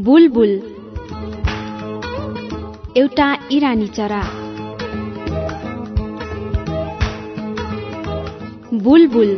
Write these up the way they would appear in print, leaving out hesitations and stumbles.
बुलबुल एउटा इरानी चरा। बुलबुल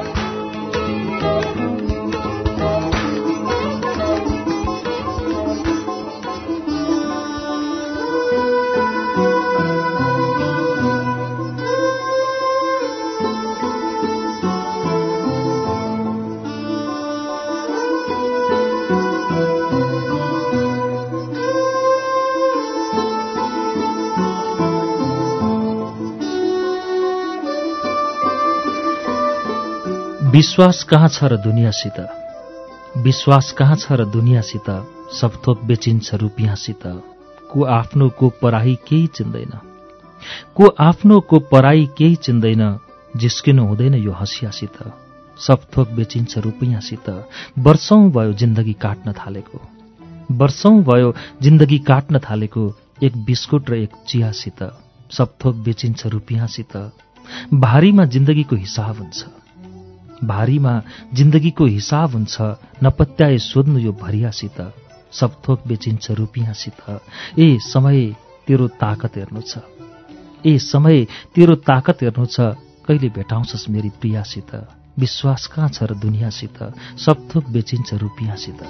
विश्वास कहाँ छ र दुनियाँसित, विश्वास कहाँ छ र दुनियाँसित, सब थोक बेचिन्छ रुपियाँसित। को आफ्नो को पराई केही चिन्दैन, को आफ्नो को पराई केही चिन्दैन, जिस्किनु हुँदैन यो हँसियासित। सब थोक बेचिन्छ रुपियाँसित। वर्षौं भयो जिन्दगी काट्न थालेको, वर्षौं भयो जिन्दगी काट्न थालेको, एक बिस्कुट र एक चियासित। सब थोक बेचिन्छ रुपियाँसित। भारीमा जिन्दगीको हिसाब हुन्छ, भारीमा जिन्दगीको हिसाब हुन्छ, नपत्याए सोध्नु यो भरियासित। सब थोक बेचिन्छ रुपियाँसित। ए समय तेरो ताकत हेर्नु छ, ए समय तेरो ताकत हेर्नु छ, कहिले भेटाउँछस् मेरी प्रियासित। विश्वास कहाँ छ र दुनियाँसित, सब थोक बेचिन्छ रुपियाँसित।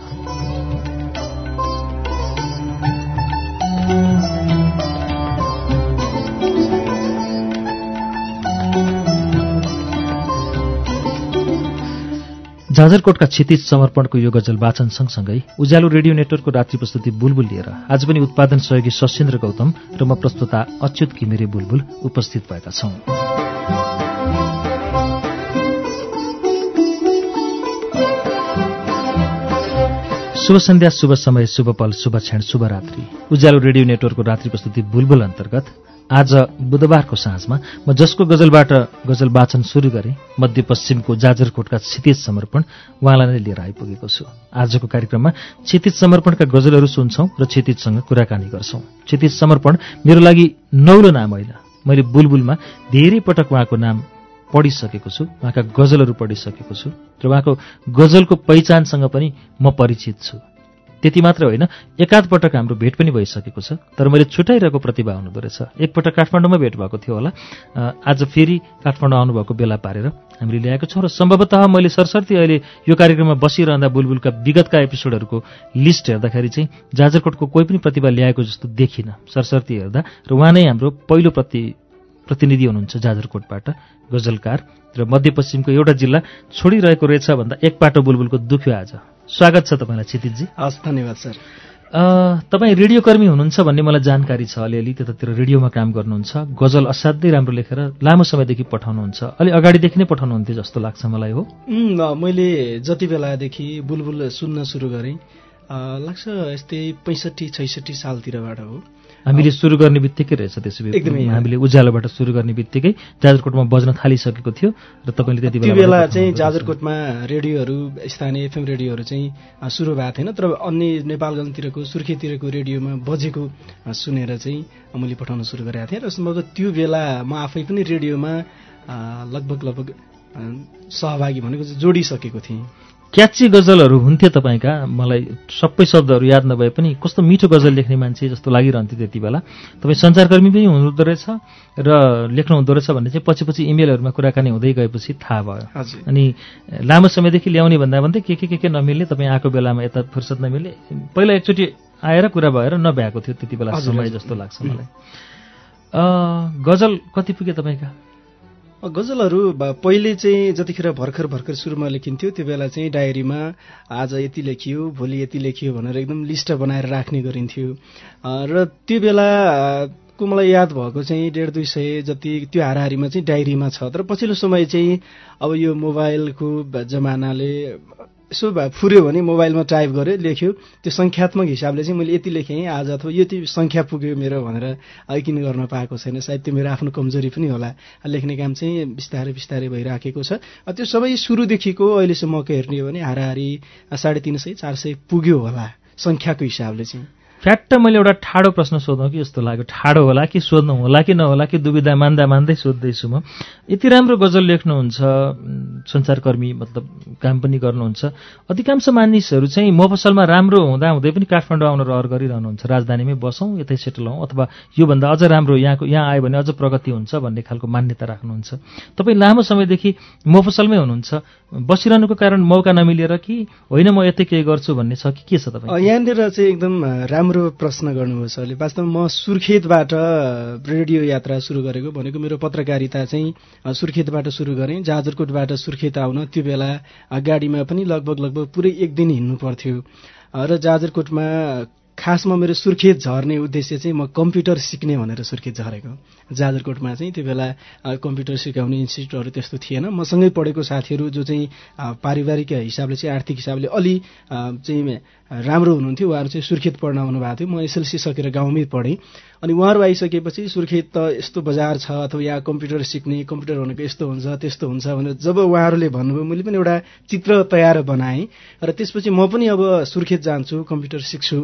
जाजरकोटका क्षितिज समर्पणको यो गजल वाचन सँगसँगै उज्यालो रेडियो नेटवर्कको रात्रि प्रस्तुति बुलबुल लिएर आज पनि उत्पादन सहयोगी सशेन्द्र गौतम र म प्रस्तुता अच्युत घिमिरे बुलबुल उपस्थित भएका छौं। शुभ सन्ध्या, शुभ समय, शुभ पल, शुभ क्षण, शुभ रात्रि। उज्यालो रेडियो नेटवर्कको रात्रि प्रस्तुति बुलबुल अन्तर्गत आज बुधबारको साँझमा म जसको गजलबाट गजल वाचन सुरु गरेँ, मध्यपश्चिमको जाजरकोटका क्षितिज समर्पण उहाँलाई नै लिएर आइपुगेको छु। आजको कार्यक्रममा क्षितिज समर्पणका गजलहरू सुन्छौं र क्षितिजसँग कुराकानी गर्छौं। क्षितिज समर्पण मेरो लागि नौलो नाम होइन, मैले बुलबुलमा धेरै पटक उहाँको नाम पढिसकेको छु, उहाँका गजलहरू पढिसकेको छु र उहाँको गजलको पहिचानसँग पनि म परिचित छु। त्यति मात्र होइन, एकाध पटक हाम्रो भेट पनि भइसकेको छ, तर मैले छुट्याइरहेको प्रतिभा हुनुहुँदो रहेछ। एकपटक काठमाडौँमा भेट भएको थियो होला, आज फेरि काठमाडौँ आउनुभएको बेला पारेर हामीले ल्याएको छौँ र सम्भवतः मैले सरसर्ती अहिले यो कार्यक्रममा बसिरहँदा बुलबुलका विगतका एपिसोडहरूको लिस्ट हेर्दाखेरि चाहिँ जाजरकोटको कोही पनि प्रतिभा ल्याएको जस्तो देखिनँ सरसर्ती हेर्दा, र उहाँ नै हाम्रो पहिलो प्रतिनिधि हुनुहुन्छ जाजरकोटबाट, गजलकार र मध्यपश्चिमको एउटा जिल्ला छोडिरहेको रहेछ भन्दा एक पाटो बुलबुलको दुख्यो आज। स्वागत छ तपाईँलाई क्षितिजजी। हस्, धन्यवाद सर। तपाईँ रेडियोकर्मी हुनुहुन्छ भन्ने मलाई जानकारी छ, अलिअलि त्यतातिर रेडियोमा काम गर्नुहुन्छ, गजल असाध्यै राम्रो लेखेर लामो समयदेखि पठाउनुहुन्छ, अलि अगाडिदेखि नै पठाउनुहुन्थ्यो जस्तो लाग्छ मलाई। हो, मैले जति बेलादेखि बुलबुल सुन्न सुरु गरेँ लाग्छ यस्तै 65-66 सालतिरबाट हो। हामीले सुरु गर्ने बित्तिकै रहेछ, त्यसो भए हामीले उज्यालोबाट सुरु गर्ने बित्तिकै जाजरकोटमा बज्न थालिसकेको थियो र तपाईँले त्यति बेला चाहिँ जाजरकोटमा रेडियोहरू, स्थानीय एफएम रेडियोहरू चाहिँ सुरु भएको थिएन, तर अन्य नेपालगञ्जतिरको सुर्खेततिरको रेडियोमा बजेको सुनेर चाहिँ मैले पठाउन सुरु गरेको थिएँ र सम्भवतः त्यो बेला म आफै पनि रेडियोमा लगभग सहभागी भनेको चाहिँ जोडिसकेको थिएँ। क्याची गजलहरू हुन्थे तपाईँका, मलाई सबै शब्दहरू याद नभए पनि कस्तो मिठो गजल लेख्ने मान्छे जस्तो लागिरहन्थ्यो त्यति बेला। तपाईँ सञ्चारकर्मी पनि हुनुहुँदो रहेछ र लेख्नु हुँदो रहेछ भन्ने चाहिँ पछि इमेलहरूमा कुराकानी हुँदै गएपछि थाहा भयो। अनि लामो समयदेखि ल्याउने भन्दा भन्दै के नमिल्ने, तपाईँ आएको बेलामा यता फुर्सद नमिल्ने, पहिला एकचोटि आएर कुरा भएर नभ्याएको थियो त्यति बेला समय जस्तो लाग्छ मलाई। गजल कति पुगे तपाईँका? गजलहरू पहिले चाहिँ जतिखेर भर्खर सुरुमा लेखिन्थ्यो त्यो बेला चाहिँ डायरीमा आज यति लेखियो, भोलि यति लेखियो भनेर एकदम लिस्ट बनाएर राख्ने गरिन्थ्यो र त्यो बेलाको मलाई याद भएको चाहिँ 150-200 जति त्यो हाराहारीमा चाहिँ डायरीमा छ। तर पछिल्लो समय चाहिँ अब यो मोबाइलको जमानाले यसो फुर्यो भने मोबाइलमा टाइप गर्यो, लेख्यो, त्यो सङ्ख्यात्मक हिसाबले चाहिँ मैले यति लेखेँ आज अथवा यति सङ्ख्या पुग्यो मेरो भनेर यकिन गर्न पाएको छैन। सायद त्यो मेरो आफ्नो कमजोरी पनि होला, लेख्ने काम चाहिँ बिस्तारै भइराखेको छ। त्यो सबै सुरुदेखिको अहिलेसम्मको हेर्ने हो भने हाराहारी 350-400 पुग्यो होला सङ्ख्याको हिसाबले चाहिँ। फ्याट्ट मैले एउटा ठाडो प्रश्न सोधौँ कि जस्तो लाग्यो। ठाडो होला कि सोध्नु होला कि नहोला कि दुविधा मान्दै सोध्दैछु म। यति राम्रो गजल लेख्नुहुन्छ, सञ्चारकर्मी मतलब काम पनि गर्नुहुन्छ। अधिकांश मानिसहरू चाहिँ मफसलमा राम्रो हुँदै पनि काठमाडौँ आउन रहर गरिरहनुहुन्छ। राजधानीमै बसौँ, यतै सेटल हौँ, अथवा योभन्दा अझ राम्रो यहाँ आयो भने अझ प्रगति हुन्छ भन्ने खालको मान्यता राख्नुहुन्छ। तपाईँ लामो समयदेखि मफसलमै हुनुहुन्छ, बसिरहनुको कारण मौका नमिलेर कि होइन म यतै केही गर्छु भन्ने छ कि के छ तपाईँ? यहाँनिर चाहिँ एकदम राम्रो प्रश्न गर्नुभयो सरले। वास्तवमा म सुर्खेतबाट रेडियो यात्रा सुरु गरेको भनेको मेरो पत्रकारिता चाहिँ सुर्खेतबाट सुरु गरेँ। जाजरकोटबाट सुर्खेत आउन त्यो बेला गाडीमा पनि लगभग पुरै एक दिन हिँड्नु पर्थ्यो र जाजरकोटमा खासमा मेरो सुर्खेत झर्ने उद्देश्य चाहिँ म कम्प्युटर सिक्ने भनेर सुर्खेत झरेको। जाजरकोटमा चाहिँ त्यो बेला कम्प्युटर सिकाउने इन्स्टिट्युटहरू त्यस्तो थिएन। मसँगै पढेको साथीहरू जो चाहिँ पारिवारिक हिसाबले चाहिँ आर्थिक हिसाबले अलि चाहिँ राम्रो हुनुहुन्थ्यो, उहाँहरू चाहिँ सुर्खेत पढ्न आउनुभएको थियो। म एसएलसी सकेर गाउँमै पढेँ। अनि उहाँहरू आइसकेपछि सुर्खेत त यस्तो बजार छ, अथवा यहाँ कम्प्युटर सिक्ने, कम्प्युटर भनेको यस्तो हुन्छ त्यस्तो हुन्छ भनेर जब उहाँहरूले भन्नुभयो मैले पनि एउटा चित्र तयार बनाएँ र त्यसपछि म पनि अब सुर्खेत जान्छु, कम्प्युटर सिक्छु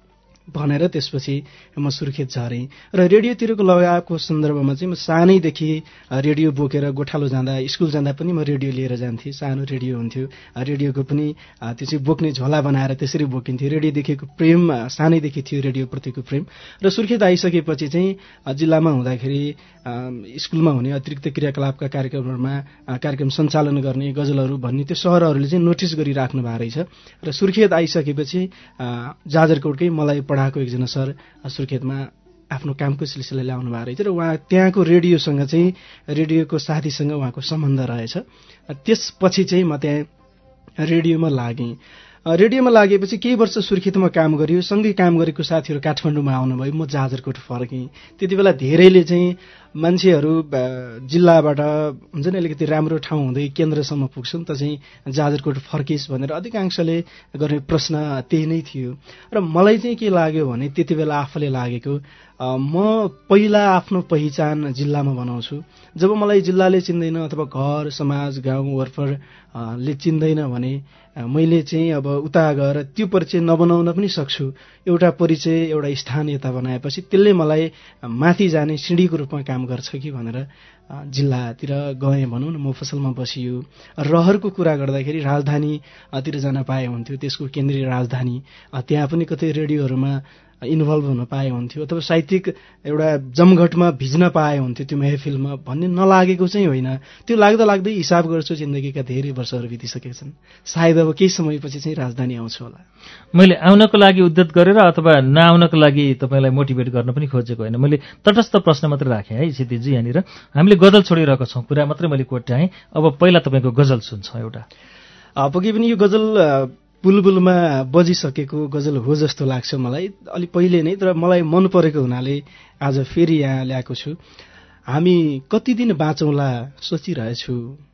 भनेर त्यसपछि म सुर्खेत झरेँ। र रेडियोतिरको लगावको सन्दर्भमा चाहिँ म सानैदेखि रेडियो बोकेर गोठालो जाँदा, स्कुल जाँदा पनि म रेडियो लिएर जान्थेँ। सानो रेडियो हुन्थ्यो, रेडियोको पनि त्यो चाहिँ बोक्ने झोला बनाएर त्यसरी बोकिन्थ्यो। रेडियोदेखिको प्रेम सानैदेखि थियो, रेडियोप्रतिको प्रेम। र सुर्खेत आइसकेपछि चाहिँ जिल्लामा हुँदाखेरि स्कुलमा हुने अतिरिक्त क्रियाकलापका कार्यक्रम सञ्चालन गर्ने, गजलहरू भन्ने त्यो सहरहरूले चाहिँ नोटिस गरिराख्नु भएको रहेछ। र सुर्खेत आइसकेपछि जाजरकोटकै मलाई पढाएको एकजना सर सुर्खेतमा आफ्नो कामको सिलसिलाले आउनु भएको रहेछ र उहाँ त्यहाँको रेडियोसँग चाहिँ रेडियोको साथीसँग उहाँको सम्बन्ध रहेछ। त्यसपछि चाहिँ म त्यहाँ रेडियोमा लागेँ। रेडियोमा लागेपछि केही वर्ष सुर्खेतमा काम गरियो। सँगै काम गरेको साथीहरू काठमाडौँमा आउनुभयो, म जाजरकोट फर्केँ। त्यति बेला धेरैले चाहिँ मान्छेहरू जिल्लाबाट हुन्छ नि अलिकति राम्रो ठाउँ हुँदै केन्द्रसम्म पुग्छन् त चाहिँ जाजरकोट फर्किस् भनेर अधिकांशले गर्ने प्रश्न त्यही नै थियो। र मलाई चाहिँ के लाग्यो भने त्यति बेला आफूले लागेको म पहिला आफ्नो पहिचान जिल्लामा बनाउँछु। जब मलाई जिल्लाले चिन्दैन अथवा घर समाज गाउँ वरपरले चिन्दैन भने मैले चाहिँ अब उता गएर त्यो परिचय नबनाउन पनि सक्छु। एउटा परिचय, एउटा स्थान यता बनाएपछि त्यसले मलाई माथि जाने सिँढीको रूपमा काम गर्छ कि भनेर जिल्लातिर गएँ भनौँ न। मफसलमा बसियो। रहरको कुरा गर्दाखेरि राजधानीतिर जान पाए हुन्थ्यो, त्यसको केन्द्रीय राजधानी, त्यहाँ पनि कतै रेडियोहरूमा इन्भल्भ हुन पाए हुन्थ्यो अथवा साहित्यिक एउटा जमघटमा भिज्न पाए हुन्थ्यो त्यो महफिलमा भन्ने नलागेको चाहिँ होइन। त्यो लाग्दै हिसाब गर्छु जिन्दगीका धेरै वर्षहरू बितिसकेका छन्, सायद अब केही समयपछि चाहिँ राजधानी आउँछु होला। मैले आउनको लागि उद्यत गरेर अथवा नआउनको लागि तपाईँलाई मोटिभेट गर्न पनि खोजेको होइन। मैले तटस्थ प्रश्न मात्रै राखेँ है क्षितिजी। यहाँनिर हामीले गजल छोडिरहेको छौँ, कुरा मात्रै मैले कोट्याएँ। अब पहिला तपाईँको गजल सुन्छौँ एउटा। पक्कै पनि यो गजल बुलबुलमा बजिसकेको गजल हो जस्तो लाग्छ मलाई, अलि पहिले नै, तर मलाई मन परेको हुनाले आज फेरि यहाँ ल्याएको छु। हामी कति दिन बाँचौँला सोचिरहेछु,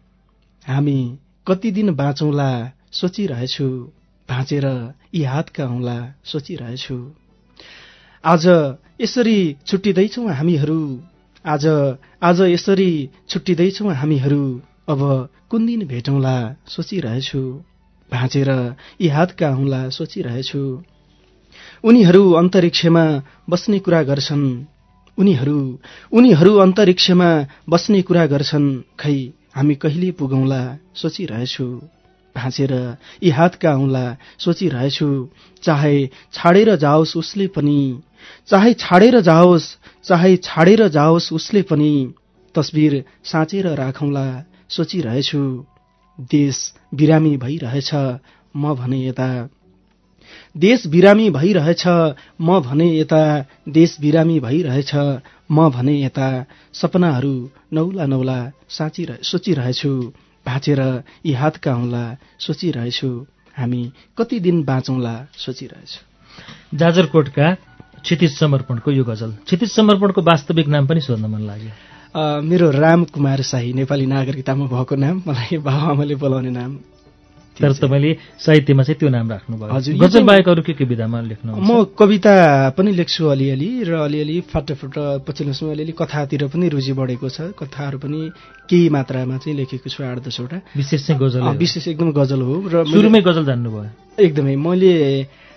हामी कति दिन बाँचौँला सोचिरहेछु, भाँचेर यी हातका औँला सोचिरहेछु। आज यसरी छुट्टिँदैछौँ हामीहरू, आज यसरी छुट्टिँदैछौँ हामीहरू, अब कुन दिन भेटौँला सोचिरहेछु, भाँचेर यी हातका औँला सोचिरहेछु। उनीहरू अन्तरिक्षमा बस्ने कुरा गर्छन्, उनीहरू अन्तरिक्षमा बस्ने कुरा गर्छन्, खै हामी कहिले पुगौँला सोचिरहेछु, भाँचेर यी हातका औँला सोचिरहेछु। चाहे छाडेर जाओस् उसले पनि, चाहे छाडेर जाओस् उसले पनि, तस्बिर साँचेर राखौँला सोचिरहेछु। देश बिरामी भइरहेछ म भने यता, देश बिरामी भइरहेछ म भने यता, देश बिरामी भइरहेछ म भने यता। सपनाहरू नौला नौला सोचिरहेछु, भाँचेर यी हातका औँला सोचिरहेछु। हामी कति दिन बाँचौँला सोचिरहेछु। जाजरकोटका क्षितिज समर्पणको यो गजल। क्षितिज समर्पणको वास्तविक नाम पनि सोध्न मन लाग्यो। मेरो रामकुमार शाही नेपाली नागरिकतामा भएको नाम, मलाई बाबुआमाले बोलाउने नाम। तर तपाईँले साहित्यमा चाहिँ त्यो नाम राख्नुभयो। हजुर। गजल बाहेक अरू के विधामा लेख्नुहुन्छ? म कविता पनि लेख्छु अलिअलि, र अलिअलि फाटाफुट पछिल्लो समय अलिअलि कथातिर पनि रुचि बढेको छ। कथाहरू पनि केही मात्रामा चाहिँ लेखेको छु, 8-10 वटा। विशेष चाहिँ गजल? विशेष एकदम गजल हो। र सुरुमै गजल जान्नुभयो? एकदमै। मैले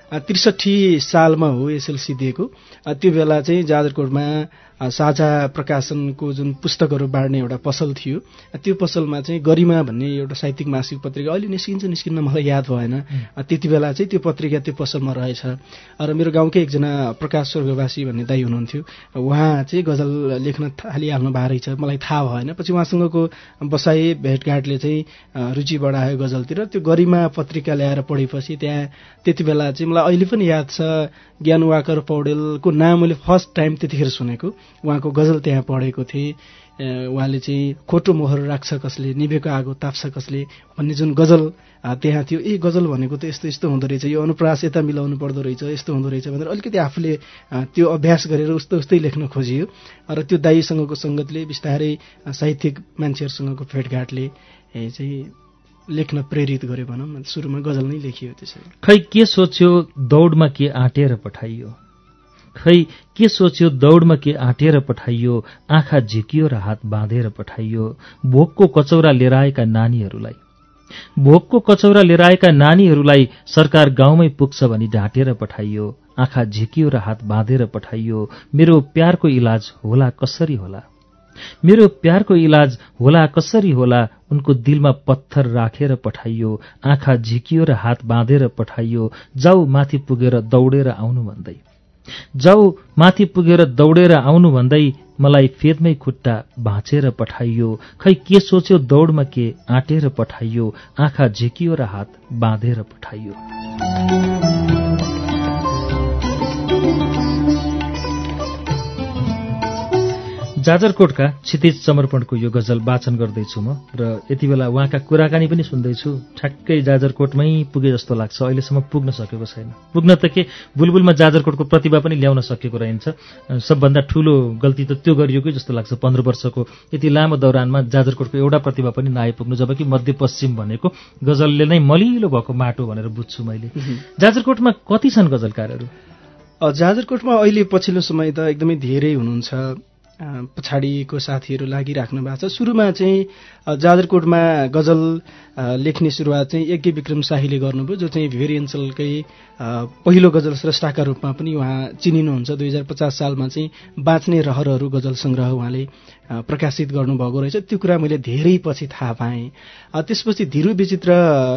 63 सालमा हो एसएलसी दिएको। त्यो बेला चाहिँ जाजरकोटमा साझा प्रकाशनको जुन पुस्तकहरू बाँड्ने एउटा पसल थियो, त्यो पसलमा चाहिँ गरिमा भन्ने एउटा साहित्यिक मासिक पत्रिका अहिले निस्किन्न मलाई याद भएन। त्यति बेला चाहिँ त्यो पत्रिका त्यो पसलमा रहेछ। र मेरो गाउँकै एकजना प्रकाश स्वर्गवासी भन्ने दाइ हुनुहुन्थ्यो, उहाँ चाहिँ गजल लेख्न थालिहाल्नु भएको रहेछ, मलाई थाहा भएन। पछि उहाँसँगको बसाइ भेटघाटले चाहिँ रुचि बढायो गजलतिर। त्यो गरिमा पत्रिका ल्याएर पढेपछि त्यहाँ त्यति बेला चाहिँ मलाई अहिले पनि याद छ, ज्ञानवाकर पौडेलको नाम मैले फर्स्ट टाइम त्यतिखेर सुनेको, उहाँको गजल त्यहाँ पढेको थिएँ। उहाँले चाहिँ खोटो मोहर राख्छ कसले, निभेको आगो ताप्छ कसले भन्ने जुन गजल त्यहाँ थियो। गजल भनेको त यस्तो यस्तो हुँदो रहेछ, यो अनुप्रास यता मिलाउनु पर्दो रहेछ, यस्तो हुँदो रहेछ भनेर अलिकति आफूले त्यो अभ्यास गरेर उस्तै लेख्न खोजियो। र त्यो दाइसँगको सङ्गतले बिस्तारै साहित्यिक मान्छेहरूसँगको भेटघाटले चाहिँ लेख्न प्रेरित गर्यो भनौँ न। सुरुमा गजल नै लेखियो त्यसरी। खै के सोच्यो दौडमा के आँटेर पठाइयो, खै के सोच्यो दौडमा के आँटेर पठाइयो, आँखा झिकियो र हात बाँधेर पठाइयो। भोकको कचौरा लिएर आएका नानीहरूलाई सरकार गाउँमै पुग्छ भनी ढाँटेर पठाइयो, आँखा झिकियो र हात बाँधेर पठाइयो। मेरो प्यारको इलाज होला कसरी होला, मेरो प्यारको इलाज होला कसरी होला, उनको दिलमा पत्थर राखेर पठाइयो, आँखा झिकियो र हात बाँधेर पठाइयो। जाऊ माथि पुगेर दौडेर आउनु भन्दै, जाऊ माथि पुगेर दौडेर आउनु भन्दै, मलाई फेदमै खुट्टा भाँचेर पठाइयो। खै के सोच्यो दौडमा के आँटेर पठाइयो, आँखा झिकियो र हात बाँधेर पठाइयो। जाजरकोटका क्षितिज समर्पणको यो गजल वाचन गर्दैछु म, र यति बेला उहाँका कुराकानी पनि सुन्दैछु। ठ्याक्कै जाजरकोटमै पुगे जस्तो लाग्छ, अहिलेसम्म पुग्न सकेको छैन। पुग्न त के, बुलबुलमा जाजरकोटको प्रतिभा पनि ल्याउन सकेको रहन्छ। सबभन्दा ठूलो गल्ती त त्यो गरियोकै जस्तो लाग्छ। 15 वर्षको यति लामो दौरानमा जाजरकोटको एउटा प्रतिभा पनि नआइपुग्नु, जबकि मध्यपश्चिम भनेको गजलले नै मलिलो भएको माटो भनेर बुझ्छु मैले। जाजरकोटमा कति छन् गजलकारहरू? जाजरकोटमा अहिले पछिल्लो समय त एकदमै धेरै हुनुहुन्छ। पछाडिको साथीहरू लागिराख्नु भएको छ। सुरुमा चाहिँ जाजरकोटमा गजल लेख्ने सुरुवात चाहिँ यज्ञ विक्रम शाहीले गर्नुभयो, जो चाहिँ भेरी अञ्चलकै पहिलो गजल स्रष्टाका रूपमा पनि उहाँ चिनिनुहुन्छ। 2050 सालमा चाहिँ बाँच्ने रहरहरू गजल सङ्ग्रह उहाँले प्रकाशित गर्नुभएको रहेछ। त्यो कुरा मैले धेरै पछि थाहा पाएँ। त्यसपछि धीरु विचित्र,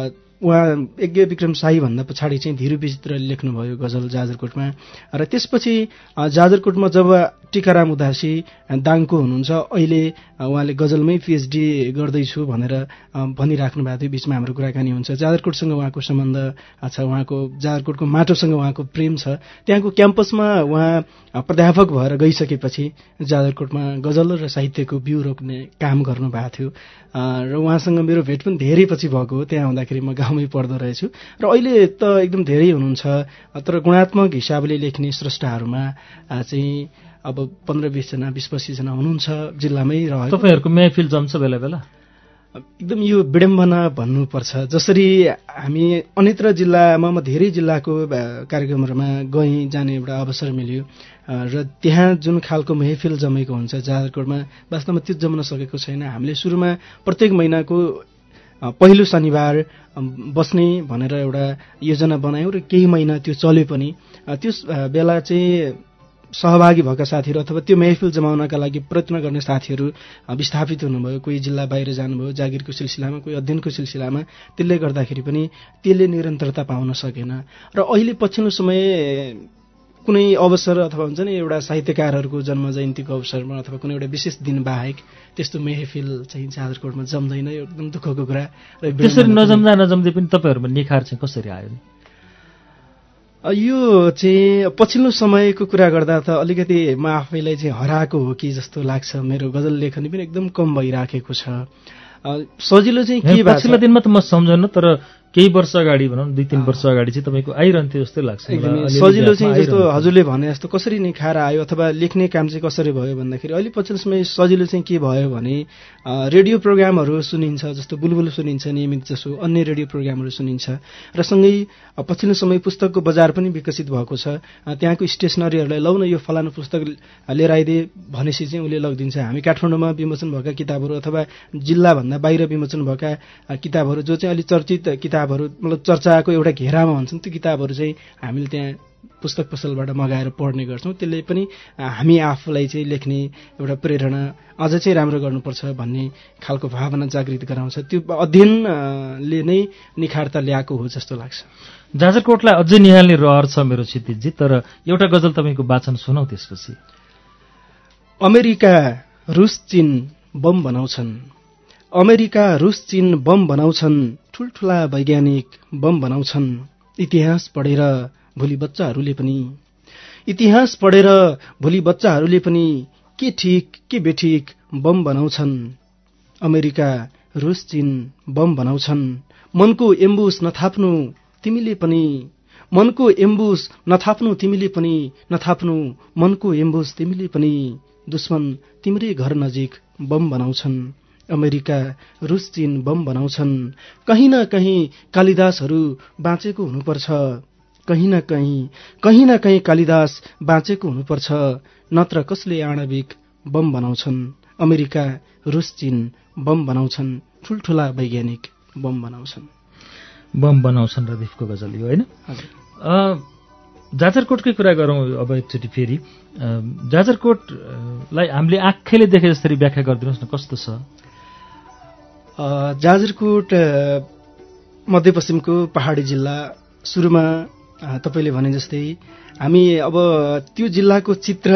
उहाँ यज्ञ विक्रम शाही भन्दा पछाडि चाहिँ धीरु विचित्रले लेख्नुभयो गजल जाजरकोटमा। र त्यसपछि जाजरकोटमा जब टिकाराम उदासी दाङको हुनुहुन्छ, अहिले उहाँले गजलमै पिएचडी गर्दैछु भनेर भनिराख्नु भएको थियो। बिचमा हाम्रो कुराकानी हुन्छ। जाजरकोटसँग उहाँको सम्बन्ध छ, उहाँको जाजरकोटको माटोसँग उहाँको प्रेम छ। त्यहाँको क्याम्पसमा उहाँ प्राध्यापक भएर गइसकेपछि जाजरकोटमा गजल र साहित्यको बिउ रोप्ने काम गर्नुभएको थियो। र उहाँसँग मेरो भेट पनि धेरै पछि भएको हो। त्यहाँ हुँदाखेरि म गाउँमै पढ्दो रहेछु। र अहिले त एकदम धेरै हुनुहुन्छ, तर गुणात्मक हिसाबले लेख्ने स्रष्टाहरूमा चाहिँ अब 15-20 जना 20-25 जना हुनुहुन्छ जिल्लामै रहेको। तपाईँहरूको महफिल जम्छ बेला बेला? एकदम यो विडम्बना भन्नुपर्छ। जसरी हामी अन्यत्र जिल्लामा, म धेरै जिल्लाको कार्यक्रमहरूमा जाने एउटा अवसर मिल्यो, र त्यहाँ जुन खालको महफिल जमेको हुन्छ जाजरकोटमा वास्तवमा त्यो जम्न सकेको छैन। हामीले सुरुमा प्रत्येक महिनाको पहिलो शनिबार बस्ने भनेर एउटा योजना बनायौँ, र केही महिना त्यो चल्यो पनि। त्यो बेला चाहिँ सहभागी भएका साथीहरू अथवा त्यो महफिल जमाउनका लागि प्रयत्न गर्ने साथीहरू विस्थापित हुनुभयो। कोही जिल्ला बाहिर जानुभयो जागिरको सिलसिलामा, कोही अध्ययनको सिलसिलामा। त्यसले गर्दाखेरि पनि त्यसले निरन्तरता पाउन सकेन। र अहिले पछिल्लो समय कुनै अवसर अथवा हुन्छ नि एउटा साहित्यकारहरूको जन्म जयन्तीको अवसरमा अथवा कुनै एउटा विशेष दिन बाहेक त्यस्तो महफिल चाहिँ जाजरकोटमा जम्दैन। यो एकदम दुःखको कुरा। र त्यसरी नजम्दै पनि तपाईँहरूमा निखार चाहिँ कसरी आयो नि? यो चाहिँ पछिल्लो समयको कुरा गर्दा त अलिकति म आफैलाई चाहिँ हराएको हो कि जस्तो लाग्छ। मेरो गजल लेखनी पनि एकदम कम भइराखेको छ। सजिलो चाहिँ के भएको? पछिल्लो दिनमा त म सम्झन्न, तर केही वर्ष अगाडि भनौँ 2-3 वर्ष अगाडि चाहिँ तपाईँको आइरहन्थ्यो जस्तो लाग्छ। सजिलो चाहिँ जस्तो हजुरले भने जस्तो कसरी निखार आयो अथवा लेख्ने काम चाहिँ कसरी भयो भन्दाखेरि अहिले पछिल्लो समय सजिलो चाहिँ के भयो भने रेडियो प्रोग्रामहरू सुनिन्छ, जस्तो बुलबुल सुनिन्छ नियमित, जसो अन्य रेडियो प्रोग्रामहरू सुनिन्छ। र सँगै पछिल्लो समय पुस्तकको बजार पनि विकसित भएको छ। त्यहाँको स्टेसनरीहरूलाई लौ न यो फलानु पुस्तक लिएर आइदिए भनेपछि चाहिँ उसले लगिदिन्छ। हामी काठमाडौँमा विमोचन भएका किताबहरू अथवा जिल्लाभन्दा बाहिर विमोचन भएका किताबहरू जो चाहिँ अलिक चर्चित किताब किताबहरू मतलब चर्चाको एउटा घेरामा हुन्छन् त्यो किताबहरू चाहिँ हामीले त्यहाँ पुस्तक पसलबाट मगाएर पढ्ने गर्छौँ। त्यसले पनि हामी आफूलाई चाहिँ लेख्ने एउटा प्रेरणा अझ चाहिँ राम्रो गर्नुपर्छ भन्ने खालको भावना जागृत गराउँछ। त्यो अध्ययनले नै निखारता ल्याएको हो जस्तो लाग्छ। जाजरकोटलाई अझै निहाल्ने रहर छ मेरो क्षितिजी, तर एउटा गजल तपाईँको वाचन सुनौ त्यसपछि। अमेरिका रुस चीन बम बनाउँछन्, अमेरिका रुस चीन बम बनाउँछन्, ठुल्ठुला वैज्ञानिक बम बनाउँछन्। इतिहास पढेर भोलि बच्चाहरूले पनि, इतिहास पढेर भोलि बच्चाहरूले पनि के ठिक के बेठिक बम बनाउँछन्। अमेरिका रुस चीन बम बनाउँछन्, मनको एम्बुस नथाप्नु तिमीले पनि, मनको एम्बुस नथाप्नु तिमीले पनि, नथाप्नु मनको एम्बुस तिमीले पनि। दुश्मन तिम्रै घर नजिक बम बनाउँछन्, अमेरिका रुस चीन बम बनाउँछन्। कहीँ न कहीँ कालिदासहरू बाँचेको हुनुपर्छ, कहीँ न कहीँ कालिदास बाँचेको हुनुपर्छ, नत्र कसले आणविक बम बनाउँछन्। अमेरिका रुस चीन बम बनाउँछन्, ठुल्ठुला वैज्ञानिक बम बनाउँछन्। बम बनाउँछन् रदिफको गजल यो होइन? जाजरकोटकै कुरा गरौँ अब एकचोटि फेरि। जाजरकोटलाई हामीले आँखैले देखे जसरी व्याख्या गरिदिनुहोस् न, कस्तो छ? जाजरकोट मध्यपश्चिमको पहाडी जिल्ला। सुरुमा तपाईँले भने जस्तै हामी अब त्यो जिल्लाको चित्र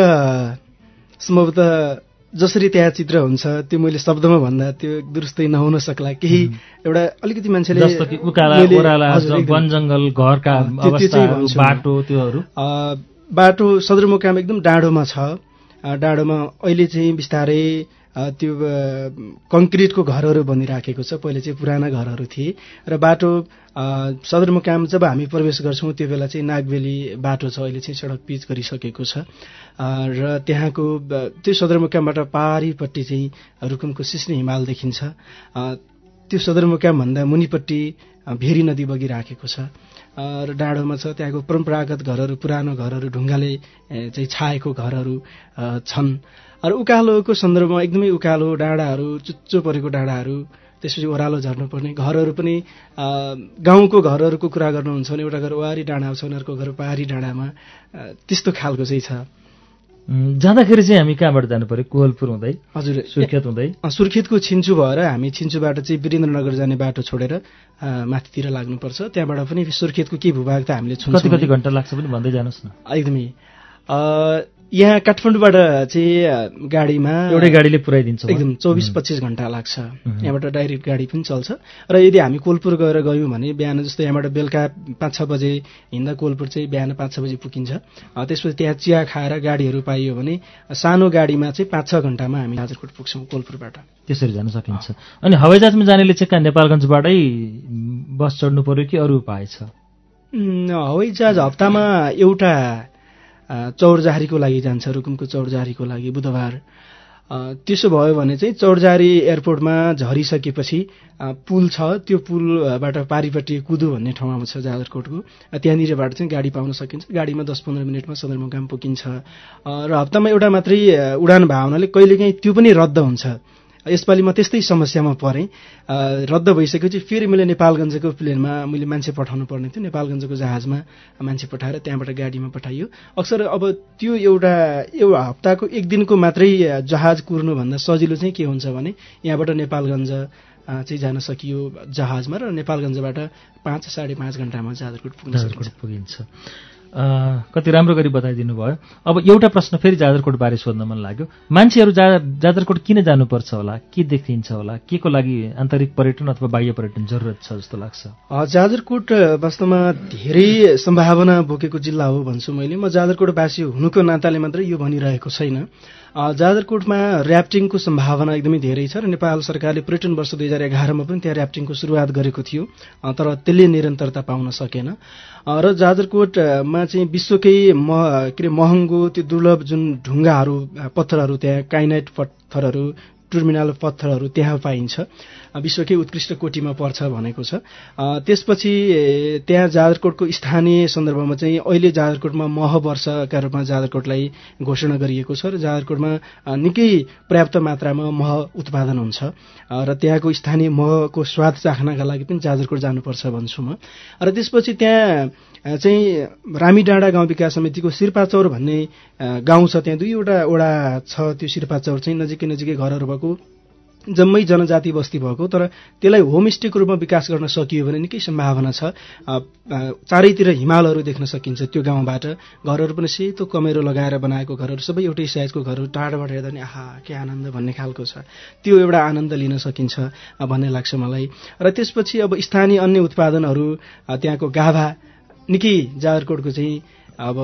सम्भवतः जसरी त्यहाँ चित्र हुन्छ त्यो मैले शब्दमा भन्दा त्यो दुरुस्तै नहुन सक्ला। केही एउटा अलिकति मान्छेले जस्तो कि उकाला ओराला वन जंगल घरका अवस्थाहरू बाटो त्योहरू बाटो सदरमुकाम एकदम डाँडोमा छ। डाँडोमा अहिले चाहिँ बिस्तारै त्यो कङ्क्रिटको घरहरू बनिराखेको छ। पहिले चाहिँ पुराना घरहरू थिए र बाटो सदरमुकाम जब हामी प्रवेश गर्छौँ त्यो बेला चाहिँ नागबेली बाटो छ, अहिले चाहिँ सडक पिच गरिसकेको छ। र त्यहाँको त्यो सदरमुकामबाट पारीपट्टि चाहिँ रुकुमको सिस्ने हिमाल देखिन्छ। त्यो सदरमुकामभन्दा मुनिपट्टि भेरी नदी बगिराखेको छ र डाँडोमा छ। त्यहाँको परम्परागत घरहरू, पुरानो घरहरू, ढुङ्गाले चाहिँ छाएको घरहरू छन्। र उकालोको सन्दर्भमा एकदमै उकालो डाँडाहरू, चुच्चो परेको डाँडाहरू, त्यसपछि ओह्रालो झर्नुपर्ने घरहरू पनि गाउँको घरहरूको कुरा गर्नुहुन्छ भने एउटा घर वारी डाँडा छ, उनीहरूको घर पहाडी डाँडामा, त्यस्तो खालको चाहिँ छ। जाँदाखेरि चाहिँ हामी कहाँबाट जानु पर्यो? कोहलपुर हुँदै? हजुर, सुर्खेत हुँदै? सुर्खेतको छिन्चु भएर हामी छिन्चुबाट चाहिँ वीरेन्द्रनगर जाने बाटो छोडेर माथितिर लाग्नुपर्छ। त्यहाँबाट पनि सुर्खेतको केही भूभाग त हामीले छुन्छौँ। कति घण्टा लाग्छ पनि भन्दै जानुहोस् न। एकदमै यहाँ काठमाडौँबाट चाहिँ गाडीमा एउटै गाडीले पुऱ्याइदिन्छ, एकदम 24-25 घण्टा लाग्छ। यहाँबाट डाइरेक्ट गाडी पनि चल्छ। र यदि हामी कोलपुर गएर गयौँ भने बिहान जस्तो यहाँबाट बेलुका 5-6 बजे हिँड्दा कोलपुर चाहिँ बिहान 5-6 बजे पुगिन्छ। त्यसपछि त्यहाँ चिया खाएर गाडीहरू पाइयो भने सानो गाडीमा चाहिँ 5-6 घण्टामा हामी जाजरकोट पुग्छौँ कोलपुरबाट। त्यसरी जान सकिन्छ। अनि हवाईजहाजमा जानेले चाहिँ कहाँ नेपालगञ्जबाटै बस चढ्नु पर्यो कि अरू उपाय छ? हवाईजहाज हप्तामा एउटा चौरजारीको लागि जान्छ, रुकुमको चौरजारीको लागि बुधबार। त्यसो भयो भने चाहिँ चौरजारी एयरपोर्टमा झरिसकेपछि पुल छ, त्यो पुलबाट पारीपट्टि कुदु भन्ने ठाउँमा छ जाजरकोटको, त्यहाँनिरबाट चाहिँ गाडी पाउन सकिन्छ। गाडीमा 10-15 मिनटमा सदरमुकाम पुगिन्छ। र हप्तामा एउटा मात्रै उडान भए हुनाले कहिलेकाहीँ त्यो पनि रद्द हुन्छ। यसपालि म त्यस्तै समस्यामा परेँ। रद्द भइसकेपछि फेरि मैले नेपालगञ्जको प्लेनमा मैले मान्छे पठाउनु पर्ने थियो। नेपालगञ्जको जहाजमा मान्छे पठाएर त्यहाँबाट गाडीमा पठाइयो। अक्सर अब त्यो एउटा हप्ताको एक दिनको मात्रै जहाज कुर्नुभन्दा सजिलो चाहिँ के हुन्छ भने यहाँबाट नेपालगञ्ज चाहिँ जान सकियो जहाजमा, र नेपालगञ्जबाट 5-5.5 घण्टामा जाजरकोट पुगिन्छ। कति राम्रो गरी बताइदिनु भयो। अब एउटा प्रश्न फेरि जाजरकोटबारे सोध्न मन लाग्यो। मान्छेहरू जाजरकोट किन जानुपर्छ होला? के देखिन्छ होला? के को लागि आन्तरिक पर्यटन अथवा बाह्य पर्यटन जरुरत छ जस्तो लाग्छ? जाजरकोट वास्तवमा धेरै सम्भावना बोकेको जिल्ला हो भन्छु मैले। म जाजरकोटवासी हुनुको नाताले मात्रै यो भनिरहेको छैन। जाजरकोटमा र्याफ्टिङको सम्भावना एकदमै धेरै छ र नेपाल सरकारले पर्यटन वर्ष 2011मा पनि त्यहाँ र्याफ्टिङको सुरुवात गरेको थियो, तर त्यसले निरन्तरता पाउन सकेन। र जाजरकोटमा चाहिँ विश्वकै महँगो त्यो दुर्लभ जुन ढुङ्गाहरू, पत्थरहरू, त्यहाँ काइनाइट पत्थरहरू टर्मिनल पत्थरहरू त्यहाँ पाइन्छ, विश्वकै उत्कृष्ट कोटीमा पर्छ भनेको छ। त्यसपछि त्यहाँ जाजरकोटको स्थानीय सन्दर्भमा चाहिँ अहिले जाजरकोटमा मह वर्षका रूपमा जाजरकोटलाई घोषणा गरिएको छ र जाजरकोटमा निकै पर्याप्त मात्रामा मह उत्पादन हुन्छ र त्यहाँको स्थानीय महको स्वाद चाख्नका लागि पनि जाजरकोट जानुपर्छ भन्छु म। र त्यसपछि त्यहाँ चाहिँ रामीडाँडा गाउँ विकास समितिको सिर्पाचौर भन्ने गाउँ छ, त्यहाँ 2वटा वडा छ। त्यो सिर्पाचौर चाहिँ नजिकै घरहरू भएको जम्मै जनजाति बस्ती भएको, तर त्यसलाई होमस्टेको रूपमा विकास गर्न सकियो भने निकै सम्भावना छ। चारैतिर हिमालहरू देख्न सकिन्छ त्यो गाउँबाट, घरहरू पनि सेतो कमेरो लगाएर बनाएको घरहरू, सबै एउटै साइजको घरहरू, टाढाबाट हेर्दा नि आहा के आनन्द भन्ने खालको छ। त्यो एउटा आनन्द लिन सकिन्छ भन्ने लाग्छ मलाई। र त्यसपछि अब स्थानीय अन्य उत्पादनहरू त्यहाँको गाभा निकै जाजरकोटको चाहिँ अब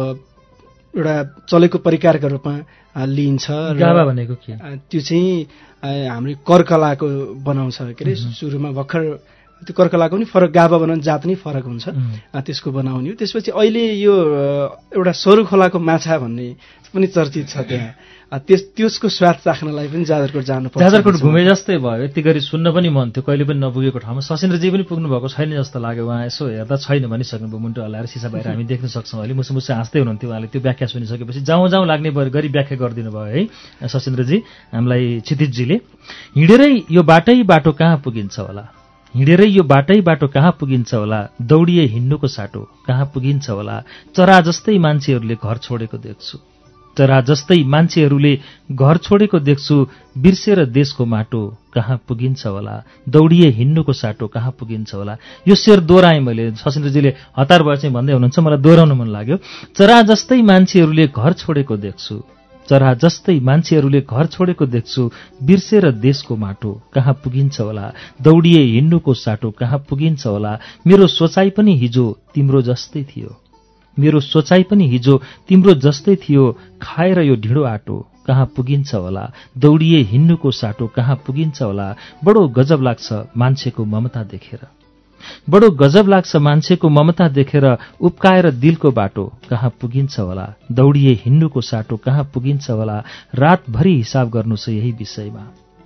एउटा चलेको परिकारका रूपमा लिइन्छ। गाभा भनेको के? त्यो चाहिँ हाम्रो कर्कलाको बनाउँछ के अरे, सुरुमा भर्खर त्यो कर्कलाको पनि फरक, गाभा बनाउने जात नै फरक हुन्छ, त्यसको बनाउने हो। त्यसपछि अहिले यो एउटा सरू खोलाको माछा भन्ने पनि चर्चित छ त्यहाँ, त्यसको स्वाद चाख्नलाई पनि जाजरकोट जानुपर्छ। जाजरकोट घुमे जस्तै भयो, यति गरी सुन्न पनि मन थियो, कहिले पनि नपुगेको ठाउँमा। सशिन्द्रजी पनि पुग्नु भएको छैन जस्तो लाग्यो, उहाँ यसो हेर्दा छैन भनिसक्नुभयो, मुन्टो हल्लाएर सिसा बाहिर हामी देख्न सक्छौँ। अहिले मुसु हाँस्दै हुनुहुन्थ्यो उहाँले त्यो व्याख्या सुनिसकेपछि। जाउँ लाग्ने गरी व्याख्या गरिदिनु भयो है सशिन्द्रजी, हामीलाई क्षितिजजीले। हिँडेरै यो बाटो कहाँ पुगिन्छ होला, हिँडेरै यो बाटो कहाँ पुगिन्छ होला, दौडिए हिँड्नुको साटो कहाँ पुगिन्छ होला, चरा जस्तै मान्छेहरूले घर छोडेको देख्छु, चरा जस्तै मान्छेहरूले घर छोडेको देख्छु, बिर्सेर देशको माटो कहाँ पुगिन्छ होला, दौडिए हिँड्नुको साटो कहाँ पुगिन्छ होला। यो शेर दोहोऱ्याएँ मैले, सशिन्द्रजीले हतार भएर चाहिँ भन्दै हुनुहुन्छ, मलाई दोहोऱ्याउन मन लाग्यो। चरा जस्तै मान्छेहरूले घर छोडेको देख्छु, चरा जस्तै मान्छेहरूले घर छोडेको देख्छु, बिर्सेर देशको माटो कहाँ पुगिन्छ होला, दौडिए हिँड्नुको साटो कहाँ पुगिन्छ होला। मेरो सोचाइ पनि हिजो तिम्रो जस्तै थियो, मेरो सोचाइ पनि हिजो तिम्रो जस्तै थियो, खाएर यो ढिँडो आटो कहाँ पुगिन्छ होला, दौडिए हिँड्नुको साटो कहाँ पुगिन्छ होला। बडो गजब लाग्छ मान्छेको ममता देखेर, बडो गजब लाग्छ मान्छेको ममता देखेर, उप्काएर दिलको बाटो कहाँ पुगिन्छ होला, दौडिए हिँड्नुको साटो कहाँ पुगिन्छ होला। रातभरि हिसाब गर्नु छ यही विषयमा,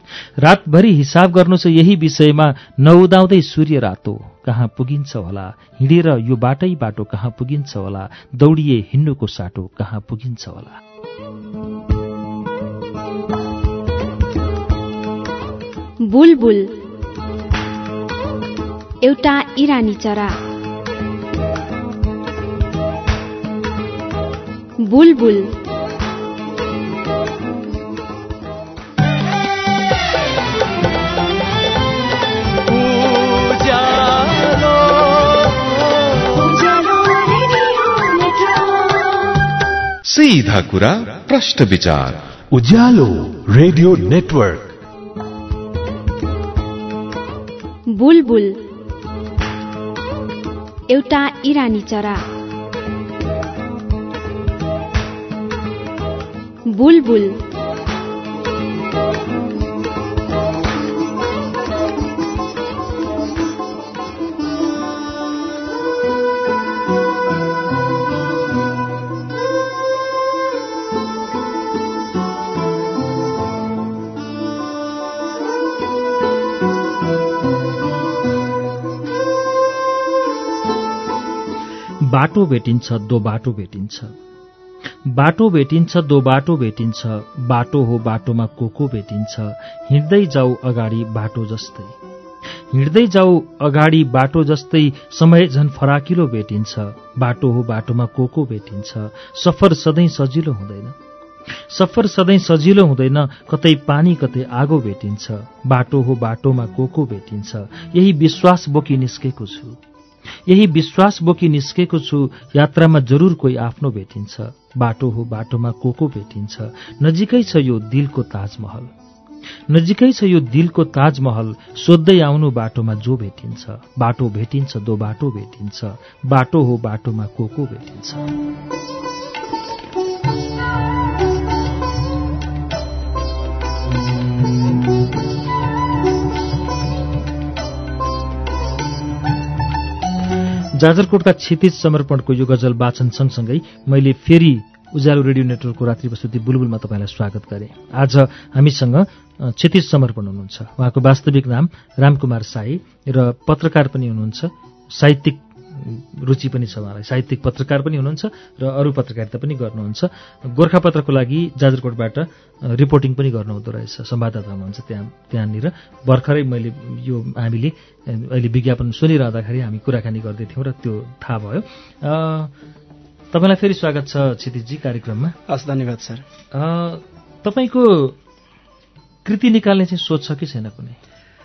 रातभरि हिसाब गर्नु छ यही विषयमा, नउदाउँदै सूर्य रातो कहाँ पुगिन्छ होला, हिँडेर यो बाटो कहाँ पुगिन्छ होला, दौडिए हिँड्नुको साटो कहाँ पुगिन्छ होला। बुलबुल एउटा इरानी चरा। बुलबुल सीधा कुरा प्रश्न विचार, उज्यालो रेडियो नेटवर्क। बुलबुल एउटा इरानी चरा। बुलबुल बाटो भेटिन्छ, दो बाटो भेटिन्छ, बाटो भेटिन्छ, दो बाटो भेटिन्छ, बाटो हो बाटोमा को भेटिन्छ, हिँड्दै जाऊ अगाडि बाटो जस्तै, हिँड्दै जाऊ अगाडि बाटो जस्तै, समय झन फराकिलो भेटिन्छ, बाटो हो बाटोमा को भेटिन्छ, सफर सधैँ सजिलो हुँदैन, सफर सधैँ सजिलो हुँदैन, कतै पानी कतै आगो भेटिन्छ, बाटो हो बाटोमा को भेटिन्छ, यही विश्वास बोकी निस्केको छु, यही विश्वास बोकी निस्केको छु, यात्रामा जरूर कोही आफ्नो भेटिन्छ, बाटो हो बाटोमा को भेटिन्छ, नजिकै छ यो दिलको ताजमहल, नजिकै छ यो दिलको ताजमहल, सोध्दै आउनु बाटोमा जो भेटिन्छ, बाटो भेटिन्छ, दो बाटो भेटिन्छ, बाटो हो बाटोमा को भेटिन्छ। जाजरकोटका क्षितिज समर्पणको यो गजल वाचन सँगसँगै मैले फेरि उज्यालो रेडियो नेटवर्कको रात्रि प्रस्तुति बुलबुलमा तपाईँलाई स्वागत गरे। आज हामीसँग क्षितिज समर्पण हुनुहुन्छ। उहाँको वास्तविक नाम रामकुमार साई र पत्रकार पनि हुनुहुन्छ, साहित्यिक रुचि पनि छ उहाँलाई, साहित्यिक पत्रकार पनि हुनुहुन्छ र अरू पत्रकारिता पनि गर्नुहुन्छ। गोर्खापत्रको लागि जाजरकोटबाट रिपोर्टिङ पनि गर्नुहुँदो रहेछ, संवाददाता हुनुहुन्छ त्यहाँनिर। भर्खरै हामीले अहिले विज्ञापन सुनिरहँदाखेरि हामी कुराकानी गर्दै थियौँ र त्यो थाहा भयो। तपाईँलाई फेरि स्वागत छ क्षितिजजी कार्यक्रममा। हस्, धन्यवाद सर। तपाईँको कृति निकाल्ने चाहिँ सोच छ कि छैन कुनै?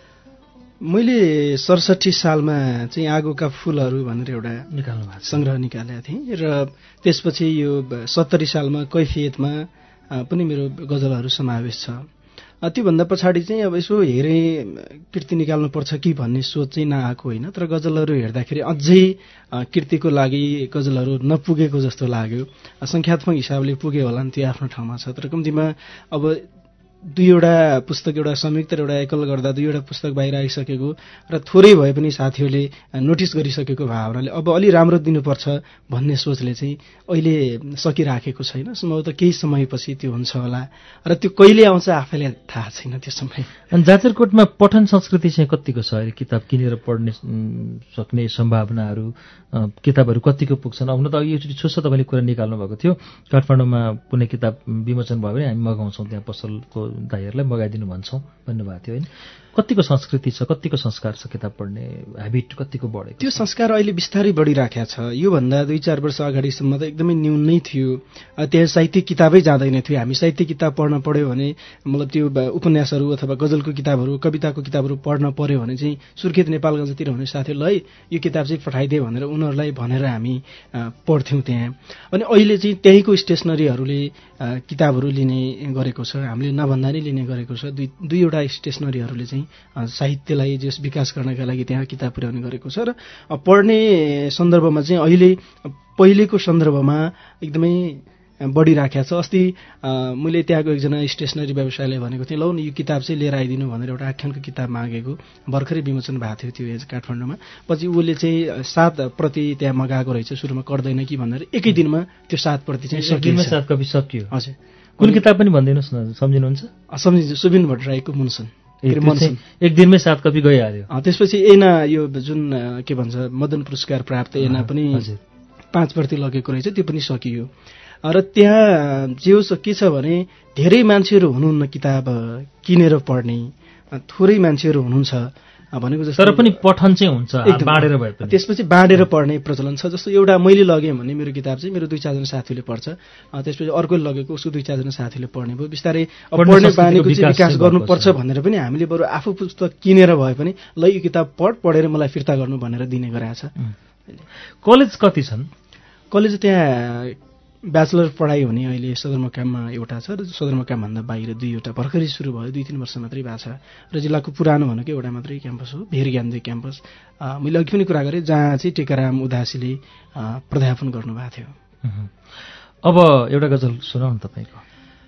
मैले 67 सालमा चाहिँ आगोका फुलहरू भनेर एउटा निकाल्नु भएको सङ्ग्रह निकालेको थिएँ र त्यसपछि यो 70 सालमा कैफियतमा पनि मेरो गजलहरू समावेश छ। त्योभन्दा पछाडि चाहिँ अब यसो हेरेँ कृति निकाल्नुपर्छ कि भन्ने सोच चाहिँ नआएको होइन, तर गजलहरू हेर्दाखेरि अझै कृतिको लागि गजलहरू नपुगेको जस्तो लाग्यो। सङ्ख्यात्मक हिसाबले पुग्यो होला नि, त्यो आफ्नो ठाउँमा छ, तर कम्तीमा अब दुईवटा पुस्तक, एउटा संयुक्त र एउटा एकल गर्दा दुईवटा पुस्तक बाहिर आइसकेको र थोरै भए पनि साथीहरूले नोटिस गरिसकेको भावनाले अब अलि राम्रो दिनुपर्छ भन्ने सोचले चाहिँ अहिले सकिराखेको छैन। सम्भवतः केही समयपछि त्यो हुन्छ होला र त्यो कहिले आउँछ आफैलाई थाहा छैन त्यो समय। अनि जाजरकोटमा पठन संस्कृति चाहिँ कतिको छ अहिले? किताब किनेर पढ्ने सक्ने सम्भावनाहरू, किताबहरू कतिको पुग्छन्? हुन त अघि एकचोटि छुस्स तपाईँले कुरा निकाल्नु भएको थियो, काठमाडौँमा कुनै किताब विमोचन भयो भने हामी मगाउँछौँ, त्यहाँ पसलको दाइहरूलाई मगाइदिनु भन्छौँ भन्नुभएको थियो होइन? कतिको संस्कृति छ, कतिको संस्कार छ किताब पढ्ने ह्याबिट कतिको बढेको? त्यो संस्कार अहिले बिस्तारै बढिराखेको छ। योभन्दा 2-4 वर्ष अगाडिसम्म त एकदमै न्यून नै थियो। त्यहाँ साहित्यिक किताबै जाँदैन थियो। हामी साहित्यिक किताब पढ्न पढ्यो भने, मतलब त्यो उपन्यासहरू अथवा गजलको किताबहरू, कविताको किताबहरू पढ्न पऱ्यो भने चाहिँ सुर्खेत नेपालगञ्जतिर हुने साथीहरूलाई यो किताब चाहिँ पठाइदिए भनेर उनीहरूलाई भनेर हामी पढ्थ्यौँ त्यहाँ। अनि अहिले चाहिँ त्यहीँको स्टेसनरीहरूले किताबहरू लिने गरेको छ, हामीले नभन्दा नै लिने गरेको छ। दुईवटा स्टेसनरीहरूले चाहिँ साहित्यलाई जस विकास गर्नका लागि त्यहाँ किताब पुर्याउने गरेको छ र पढ्ने सन्दर्भमा चाहिँ अहिले पहिलेको सन्दर्भमा एकदमै बढिराखेको छ। अस्ति मैले त्यहाँको एकजना स्टेसनरी व्यवसायले भनेको थिएँ, लौ न यो किताब चाहिँ लिएर आइदिनु भनेर एउटा आख्यानको किताब मागेको, भर्खरै विमोचन भएको थियो त्यो काठमाडौँमा। पछि उसले चाहिँ 7 प्रति त्यहाँ मगाएको रहेछ, सुरुमा कर्दैन कि भनेर एकै दिनमा त्यो 7 प्रति चाहिँ सकियो। 7 कपी सकियो। हजुर। कुन किताब पनि भनिदिनुहोस् न, सम्झिनुहुन्छ? सम्झिन्छु, सुबिन भट्टराईको मुनसन। एक दिनमै 7 कपी गइहाल्यो। त्यसपछि ऐना, यो जुन के भन्छ मदन पुरस्कार प्राप्त ऐना पनि 5 प्रति लगेको रहेछ, त्यो पनि सकियो। र त्यहाँ जे होस् के छ भने धेरै मान्छेहरू हुनुहुन्न किताब किनेर पढ्ने, थोरै मान्छेहरू हुनुहुन्छ भनेको जस्तो, तर पनि पठन चाहिँ हुन्छ बाँडेर भए पनि। त्यसपछि बाँडेर पढ्ने प्रचलन छ। जस्तो एउटा मैले लगेँ भने मेरो किताब चाहिँ मेरो 2-4 जना साथीले पढ्छ, त्यसपछि अर्कोले लगेको उसको 2-4 जना साथीले पढ्ने भयो। बिस्तारै पढ्ने बानीको चाहिँ विकास गर्नुपर्छ भनेर पनि हामीले बरु आफू पुस्तक किनेर भए पनि ल यो किताब पढेर मलाई फिर्ता गर्नु भनेर दिने गरेको छ। कलेज कति छन्? कलेज त्यहाँ ब्याचलर पढाइ हुने अहिले सदरमुकाममा एउटा छ र सदरमुकामभन्दा बाहिर 2वटा भर्खरै सुरु भयो, 2-3 वर्ष मात्रै भएको छ। र जिल्लाको पुरानो भनेको एउटा मात्रै क्याम्पस हो, भेर ज्ञानदेव क्याम्पस। मैले अघि पनि कुरा गरेँ, जहाँ चाहिँ टेकाराम उदासीले प्राध्यापन गर्नुभएको थियो। अब एउटा गजल सुनाउनु न तपाईँको।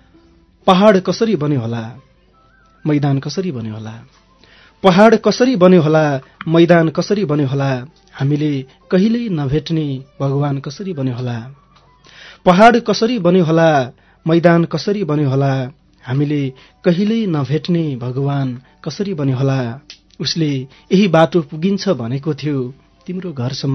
पहाड कसरी बन्यो होला, मैदान कसरी बन्यो होला, पहाड कसरी बन्यो होला, मैदान कसरी बन्यो होला, हामीले कहिल्यै नभेट्ने भगवान कसरी बन्यो होला, पहाड कसरी बन्यो होला, मैदान कसरी बन्यो होला, हामीले कहिल्यै नभेट्ने भगवान कसरी बन्यो होला, उसले यही बाटो पुगिन्छ भनेको थियो तिम्रो घरसम्म,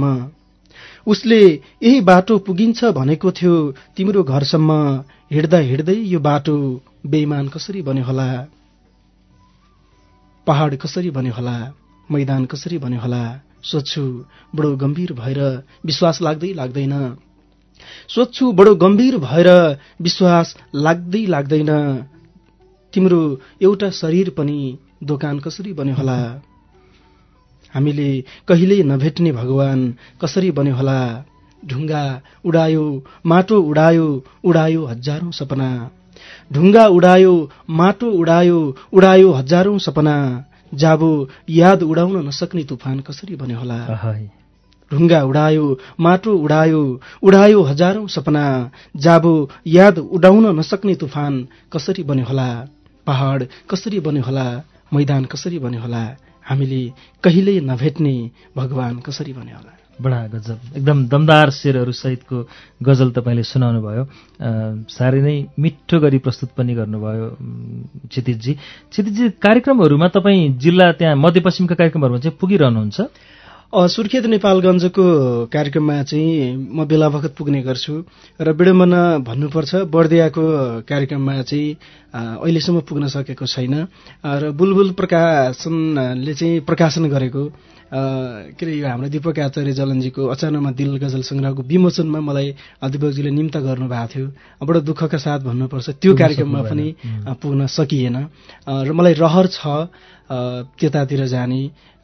उसले यही बाटो पुगिन्छ भनेको थियो तिम्रो घरसम्म, हिँड्दा हिँड्दै यो बाटो बेइमान कसरी बन्यो होला, पहाड कसरी बन्यो होला, मैदान कसरी बन्यो होला, सोच्छु बडो गम्भीर भएर विश्वास लाग्दै लाग्दैन, सोच्छु बडो गम्भीर भएर विश्वास लाग्दै लाग्दैन, तिम्रो एउटा शरीर पनि दोकान कसरी बन्यो होला, हामीले कहिल्यै नभेट्ने भगवान कसरी बन्यो होला, ढुङ्गा उडायो माटो उडायो उडायो हजारौं सपना, ढुङ्गा उडायो माटो उडायो उडायो हजारौं सपना, जाबो याद उडाउन नसक्ने तुफान कसरी बन्यो होला, ढुङ्गा उडायो माटो उडायो उडायो हजारौं सपना, जाबो याद उडाउन नसक्ने तुफान कसरी बन्यो होला, पहाड कसरी बन्यो होला, मैदान कसरी बन्यो होला, हामीले कहिल्यै नभेट्ने भगवान कसरी भने होला। बडा गजब, एकदम दमदार शेरहरू सहितको गजल तपाईँले सुनाउनु भयो। साह्रै नै मिठो गरी प्रस्तुत पनि गर्नुभयो क्षितिजजी। क्षितिजजी, कार्यक्रमहरूमा तपाईँ जिल्ला त्यहाँ मध्यपश्चिमका कार्यक्रमहरूमा चाहिँ पुगिरहनुहुन्छ? सुर्खेत नेपालगञ्जको कार्यक्रममा चाहिँ म बेला बखत पुग्ने गर्छु र विडम्बना भन्नुपर्छ बर्दियाको कार्यक्रममा चाहिँ अहिलेसम्म पुग्न सकेको छैन र बुलबुल प्रकाशनले चाहिँ प्रकाशन गरेको के अरे यो हाम्रो दीपक आचार्य जलनजीको अचानकमा दिल गजल सङ्ग्रहको विमोचनमा मलाई दीपकजीले निम्ता गर्नुभएको थियो। बडो दुःखका साथ भन्नुपर्छ त्यो कार्यक्रममा पनि पुग्न सकिएन र मलाई रहर छ त्यतातिर जाने।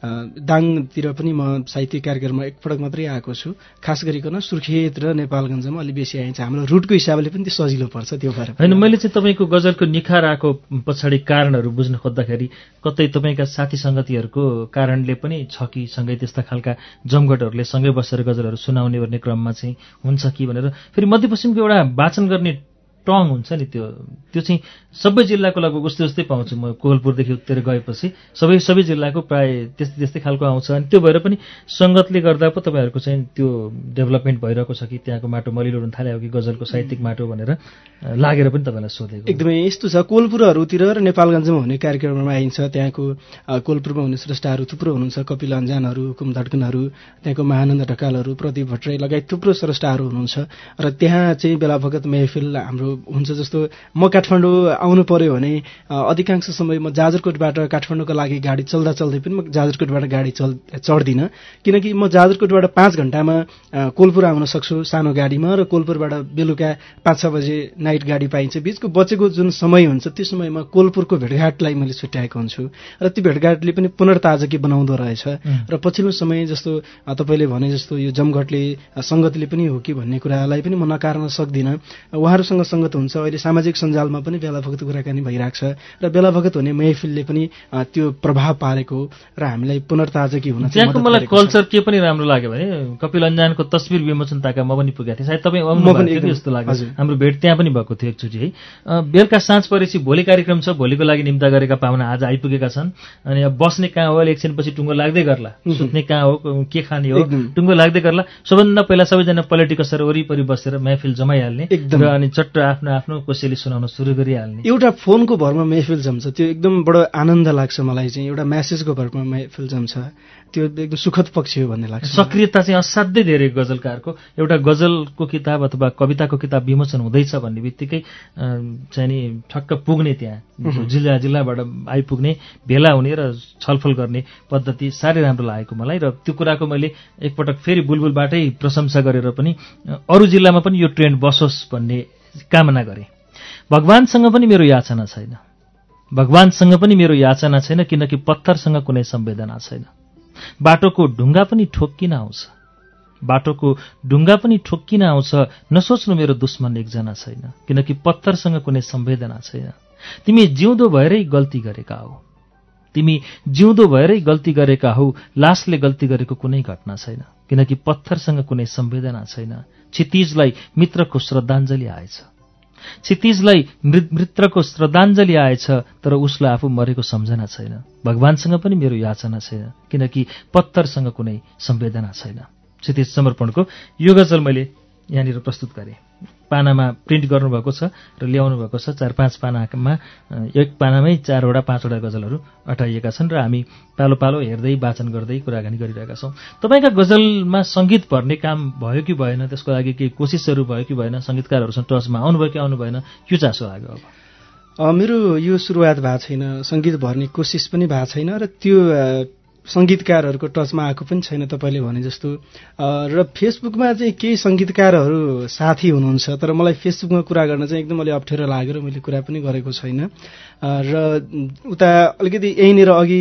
दाङतिर पनि म साहित्यिक कार्यक्रममा एकपटक मात्रै आएको छु। खास गरिकन सुर्खेत र नेपालगञ्जमा अलि बेसी आइन्छ। हाम्रो रुटको हिसाबले पनि त्यो सजिलो पर्छ त्यो भएर। होइन, मैले चाहिँ तपाईँको गजलको निखार आएको पछाडि कारणहरू बुझ्न खोज्दाखेरि कतै तपाईँका साथी सङ्गतिहरूको कारणले पनि छ कि सँगै त्यस्ता खालका जमघटहरूले सँगै बसेर गजलहरू सुनाउने गर्ने क्रममा चाहिँ हुन्छ कि भनेर। फेरि मध्यपश्चिमको एउटा वाचन गर्ने टङ हुन्छ नि, त्यो चाहिँ सबै जिल्लाको लगभग उस्तै उस्तै पाउँछु म। कोहलपुरदेखि उत्तर गएपछि सबै जिल्लाको प्राय त्यस्तै खालको आउँछ। अनि त्यो भएर पनि सङ्गतले गर्दा पो तपाईँहरूको चाहिँ त्यो डेभलपमेन्ट भइरहेको छ कि त्यहाँको माटो मलिलो हुन थाल्यो कि गजलको साहित्यिक माटो भनेर लागेर पनि तपाईँलाई सोधेको। एकदमै यस्तो छ, कोहलपुरहरूतिर र नेपालगञ्जमा हुने कार्यक्रममा आइन्छ। त्यहाँको कोहलपुरमा हुने स्रष्टाहरू थुप्रो हुनुहुन्छ, कपिल अन्जानहरू, हुकुम धड्कनहरू, त्यहाँको महानन्द ढकालहरू, प्रदीप भट्टराई लगायत थुप्रो स्रष्टाहरू हुनुहुन्छ र त्यहाँ चाहिँ बेला बखत महफिल हाम्रो हुन्छ। जस्तो म काठमाडौँ आउनु पर्यो भने अधिकांश समय म जाजरकोटबाट काठमाडौँको लागि गाडी चल्दै पनि म जाजरकोटबाट गाडी चढ्दिनँ, किनकि म जाजरकोटबाट 5 घण्टामा कोलपुर आउन सक्छु सानो गाडीमा र कोलपुरबाट बेलुका 5-6 बजे नाइट गाडी पाइन्छ। बिचको बचेको जुन समय हुन्छ त्यो समयमा कोलपुरको भेटघाटलाई मैले छुट्याएको हुन्छु र त्यो भेटघाटले पनि पुनर्ताजगी बनाउँदो रहेछ। र पछिल्लो समय जस्तो तपाईँले भने जस्तो यो जमघटले सङ्गतले पनि हो कि भन्ने कुरालाई पनि म नकार्न सक्दिनँ। उहाँहरूसँग सङ्गत हुन्छ। अहिले सामाजिक सञ्जालमा पनि बेला बखत कुराकानी भइरहेको छ र बेला बखत हुने महफिलले पनि त्यो प्रभाव पारेको र हामीलाई पुनर्ताजगी हुन चाहिँ त्यहाँको मलाई कल्चर के पनि राम्रो लाग्यो भने कपिल अन्जानको तस्बिर विमोचन ताका म पनि पुगेको थिएँ। सायद तपाईँ आउनुभएको जस्तो लाग्यो। हाम्रो भेट त्यहाँ पनि भएको थियो एकचोटि है। बेलुका साँझ परेपछि भोलि कार्यक्रम छ, भोलिको लागि निम्ता गरेका पाहुना आज आइपुगेका छन्। अनि अब बस्ने कहाँ हो, एकछिनपछि टुङ्गो लाग्दै गर्ला, सुत्ने कहाँ हो, के खाने हो, टुङ्गो लाग्दै गर्ला। सबभन्दा पहिला सबैजना पलेटी कसेर वरिपरि बसेर महफिल जमाइहाल्ने र अनि चट्ट आफ्नो आफ्नो कोसेली सुनाउन सुरु गरिहाल्ने। एउटा फोनको भरमा महफिल जम्छ, त्यो एकदम बडो आनन्द लाग्छ मलाई चाहिँ। एउटा म्यासेजको भरमा महफिल जम्छ, त्यो एकदम सुखद पक्ष हो भन्ने लाग्छ। सक्रियता चाहिँ असाध्यै धेरै गजलकारको। एउटा गजलको किताब अथवा कविताको किताब विमोचन हुँदैछ भन्ने बित्तिकै चाहिँ नि ठक्क पुग्ने, त्यहाँ जिल्लाबाट आइपुग्ने, भेला हुने र छलफल गर्ने पद्धति साह्रै राम्रो लागेको मलाई। र त्यो कुराको मैले एकपटक फेरि बुलबुलबाटै प्रशंसा गरेर पनि अरू जिल्लामा पनि यो ट्रेन्ड बसोस् भन्ने कामना गरेँ। भगवानसँग पनि मेरो याचना छैन, भगवानसँग पनि मेरो याचना छैन, किनकि पत्थरसँग कुनै संवेदना छैन। बाटोको ढुङ्गा पनि ठोक्किन आउँछ, बाटोको ढुङ्गा पनि ठोक्किन आउँछ। नसोच्नु मेरो दुश्मन एकजना छैन, किनकि पत्थरसँग कुनै संवेदना छैन। तिमी जिउँदो भएरै गल्ती गरेका हौ, तिमी जिउँदो भएरै गल्ती गरेका हौ। लासले गल्ती गरेको कुनै घटना छैन, किनकि पत्थरसँग कुनै संवेदना छैन। क्षितिजलाई मित्रको श्रद्धाञ्जली आएछ, क्षितिजलाई मित्रको श्रद्धाञ्जली आएछ, तर उसलाई आफू मरेको सम्झना छैन। भगवानसँग पनि मेरो याचना छैन, किनकि पत्थरसँग कुनै संवेदना छैन। क्षितिज समर्पणको यो गजल मैले यहाँनिर प्रस्तुत गरेँ। पानामा प्रिन्ट गर्नुभएको छ र ल्याउनु भएको छ। 4-5 पानामा, एक पानामै 4-5वटा गजलहरू अटाइएका छन् र हामी पालो पालो हेर्दै वाचन गर्दै कुराकानी गरिरहेका छौँ। तपाईँका गजलमा सङ्गीत भर्ने काम भयो कि भएन, त्यसको लागि केही कोसिसहरू भयो कि भएन, सङ्गीतकारहरूसँग टचमा आउनुभयो कि आउनु भएन, के चासो लाग्यो? अब मेरो यो सुरुवात भएको छैन, सङ्गीत भर्ने कोसिस पनि भएको छैन र त्यो सङ्गीतकारहरूको टचमा आएको पनि छैन तपाईँले भने जस्तो। र फेसबुकमा चाहिँ केही सङ्गीतकारहरू साथी हुनुहुन्छ, तर मलाई फेसबुकमा कुरा गर्न चाहिँ एकदम अलि अप्ठ्यारो लाग्यो र मैले कुरा पनि गरेको छैन। र उता अलिकति यहीँनिर अघि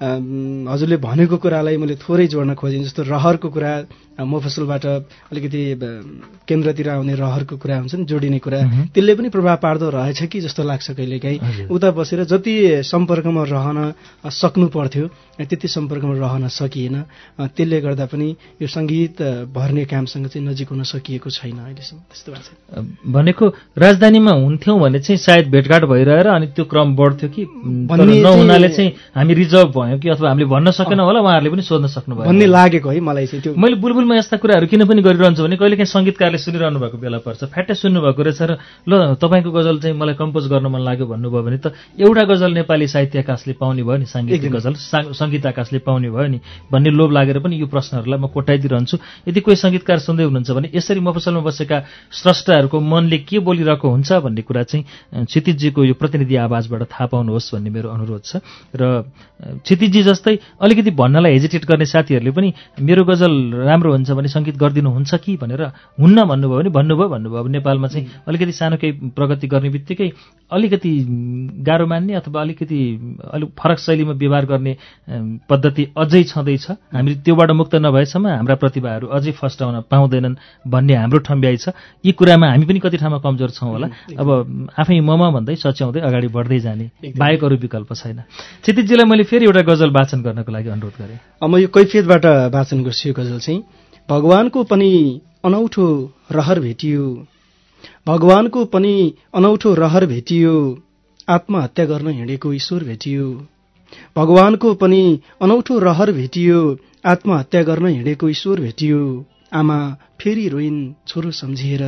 हजुरले भनेको कुरालाई मैले थोरै जोड्न खोजेँ। जस्तो रहरको कुरा, मफसलबाट अलिकति केन्द्रतिर आउने रहरको कुरा हुन्छ नि, जोडिने कुरा, त्यसले पनि प्रभाव पार्दो रहेछ कि जस्तो लाग्छ कहिलेकाहीँ। उता बसेर जति सम्पर्कमा रहन सक्नु पर्थ्यो त्यति सम्पर्कमा रहन सकिएन। त्यसले गर्दा पनि यो सङ्गीत भर्ने कामसँग चाहिँ नजिक हुन सकिएको छैन अहिलेसम्म। त्यस्तो भएको छ। भनेको राजधानीमा हुन्थ्यौँ भने चाहिँ सायद भेटघाट भइरहेर अनि त्यो क्रम बढ्थ्यो कि नहुनाले चाहिँ हामी रिजर्भ भयौँ कि अथवा हामीले भन्न सकेनौँ होला, उहाँहरूले पनि सोध्न सक्नुभयो भन्ने लागेको है मलाई चाहिँ। त्यो मैले बुलबुलमा यस्ता कुराहरू किन पनि गरिरहन्छु भने कहिलेकाहीँ सङ्गीतकारले सुनिरहनु भएको बेला पर्छ, फ्याट्टै सुन्नुभएको रहेछ र ल तपाईँको गजल चाहिँ मलाई कम्पोज गर्न मन लाग्यो भन्नुभयो भने त एउटा गजल नेपाली साहित्य आकाशले पाउने भयो नि, साङ्गीतिक गजल सङ्गीत आकाशले पाउने भयो नि भन्ने लोभ लागेर पनि यो प्रश्नहरूलाई म कोट्याइदिइरहन्छु। यदि कोही सङ्गीतकार सुन्दै हुनुहुन्छ भने यसरी मफसलमा बसेका स्रष्टाहरूको मनले के बोलिरहेको हुन्छ भन्ने कुरा चाहिँ क्षितिजजीको यो प्रतिनिधि आवाजबाट थाहा पाउनुहोस् भन्ने मेरो अनुरोध छ। र क्षितिजजी जस्तै अलिकति भन्नलाई हेजिटेट गर्ने साथीहरूले पनि मेरो गजल राम्रो हुन्छ भने सङ्गीत गरिदिनुहुन्छ कि भनेर हुन्न भन्नुभयो भने भन्नुभयो। अब नेपालमा चाहिँ अलिकति सानो केही प्रगति गर्ने बित्तिकै अलिकति गाह्रो मान्ने अथवा अलिकति अलिक फरक शैलीमा व्यवहार गर्ने पद्धति अझै छँदैछ। हामी त्योबाट मुक्त नभएसम्म हाम्रा प्रतिभाहरू अझै फस्टाउन पाउँदैनन् भन्ने हाम्रो ठम्ब्याइ छ। यी कुरामा हामी पनि कति ठाउँमा कमजोर छौँ होला। अब आफै ममा भन्दै सच्याउँदै अगाडि बढ्दै जाने बाहेक अरू विकल्प छैन। क्षितिजजीलाई मैले फेरि एउटा गजल वाचन गर्नको लागि अनुरोध गरेँ। म यो कैफियतबाट वाचन गर्छु। यो गजल चाहिँ भगवानको पनि अनौठो रहर भेटियो, भगवानको पनि अनौठो रहर भेटियो, आत्महत्या गर्न हिँडेको ईश्वर भेटियो, भगवानको पनि अनौठो रहर भेटियो, आत्महत्या गर्न हिँडेको ईश्वर भेटियो, आमा फेरि रोइन् छोरो सम्झिएर,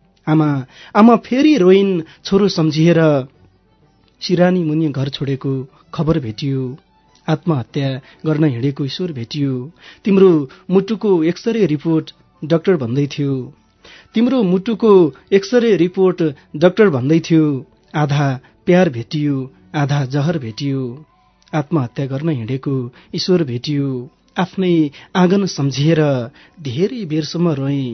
आमा फेरि रोइन् छोरो सम्झिएर, सिरानी मुनि घर छोडेको खबर भेटियो, आत्महत्या गर्न हिँडेको ईश्वर भेटियो, तिम्रो मुटुको एक्सरे रिपोर्ट डाक्टर भन्दै थियो, तिम्रो मुटुको एक्सरे रिपोर्ट डाक्टर भन्दै थियो, आधा प्यार भेटियो आधा जहर भेटियो, आत्महत्या गर्न हिँडेको ईश्वर भेटियो, आफ्नै आँगन सम्झिएर धेरै बेरसम्म रोएँ,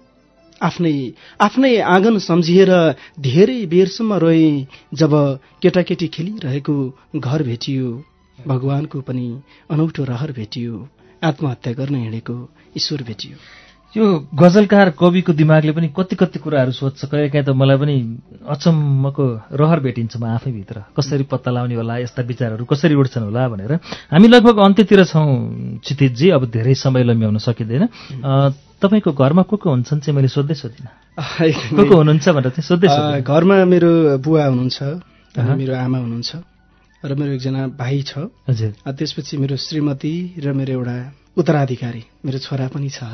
आफ्नै आँगन सम्झिएर धेरै बेरसम्म रोएँ, जब केटाकेटी खेलिरहेको घर भेटियो, भगवानको पनि अनौठो रहर भेटियो, आत्महत्या गर्न हिँडेको ईश्वर भेटियो। यो गजलकार कविको दिमागले पनि कति कुराहरू सोध्छ। कहिलेकाहीँ त मलाई पनि अचम्मको रहर भेटिन्छ म आफैभित्र, कसरी पत्ता लगाउने होला, यस्ता विचारहरू कसरी उठ्छन् होला भनेर। हामी लगभग अन्त्यतिर छौँ क्षितिजजी, अब धेरै समय लम्ब्याउन सकिँदैन। तपाईँको घरमा को हुन्छन् चाहिँ मैले सोध्दै सोधिनँ, को हुनुहुन्छ भनेर चाहिँ सोध्दै सोधिनँ। घरमा मेरो बुवा हुनुहुन्छ, मेरो आमा हुनुहुन्छ र मेरो एकजना भाइ छ। हजुर। त्यसपछि मेरो श्रीमती र मेरो एउटा उत्तराधिकारी मेरो छोरा पनि छ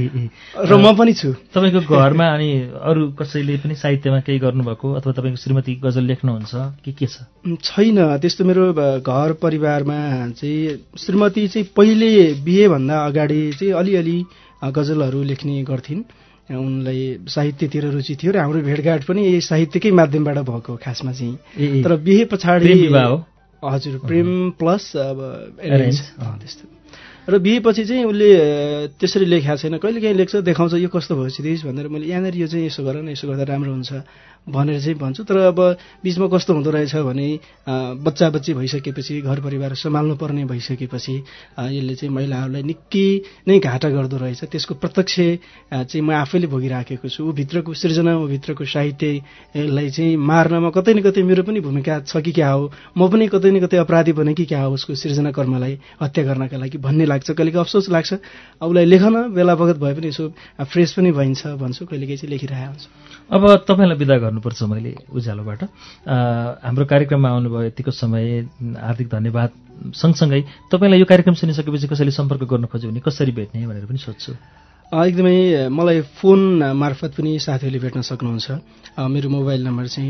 र म पनि छु। तपाईँको घरमा अनि अरू कसैले पनि साहित्यमा केही गर्नुभएको अथवा तपाईँको श्रीमती गजल लेख्नुहुन्छ कि के छ? छैन त्यस्तो। मेरो घर परिवारमा चाहिँ श्रीमती चाहिँ पहिले बिहेभन्दा अगाडि चाहिँ अलिअलि गजलहरू लेख्ने गर्थिन्। उनलाई साहित्यतिर रुचि थियो र हाम्रो भेटघाट पनि यही साहित्यकै माध्यमबाट भएको खासमा चाहिँ। तर बिहे पछाडि हजुर प्रेम प्लस अब एरेन्ज त्यस्तो। र बिहेपछि चाहिँ उसले त्यसरी लेखेको छैन, कहिलेकाहीँ लेख्छ, देखाउँछ यो कस्तो भयो क्षितिज भनेर। मैले यहाँनिर यो चाहिँ यसो गर न, यसो गर्दा राम्रो हुन्छ भनेर चाहिँ भन्छु। तर अब बिचमा कस्तो हुँदो रहेछ भने बच्चा बच्ची भइसकेपछि, घर परिवार सम्हाल्नु पर्ने भइसकेपछि यसले चाहिँ महिलाहरूलाई निकै नै घाटा गर्दो रहेछ। त्यसको प्रत्यक्ष चाहिँ म आफैले भोगिराखेको छु। ऊ भित्रको सृजना, ऊ भित्रको साहित्यलाई चाहिँ मार्नमा कतै न कतै मेरो पनि भूमिका छ कि क्या हो, म पनि कतै न कतै अपराधी बने कि क्या हो उसको सृजना कर्मलाई हत्या गर्नका लागि भन्ने लाग्छ। कहिलेकाहीँ अफसोस लाग्छ। उसलाई लेखन बेला बखत भए पनि यसो फ्रेस पनि भइन्छ भन्छु, कहिलेकाहीँ चाहिँ लेखिरहेको हुन्छ। अब तपाईँलाई विदा गर्नुपर्छ मैले उज्यालोबाट। हाम्रो कार्यक्रममा आउनुभयो यतिको समय हार्दिक धन्यवाद। सँगसँगै तपाईँलाई यो कार्यक्रम सुनिसकेपछि कसैले सम्पर्क गर्न खोज्यो भने कसरी भेट्ने भनेर पनि सोध्छु। एकदमै मलाई फोन मार्फत पनि साथीहरूले भेट्न सक्नुहुन्छ। मेरो मोबाइल नम्बर चाहिँ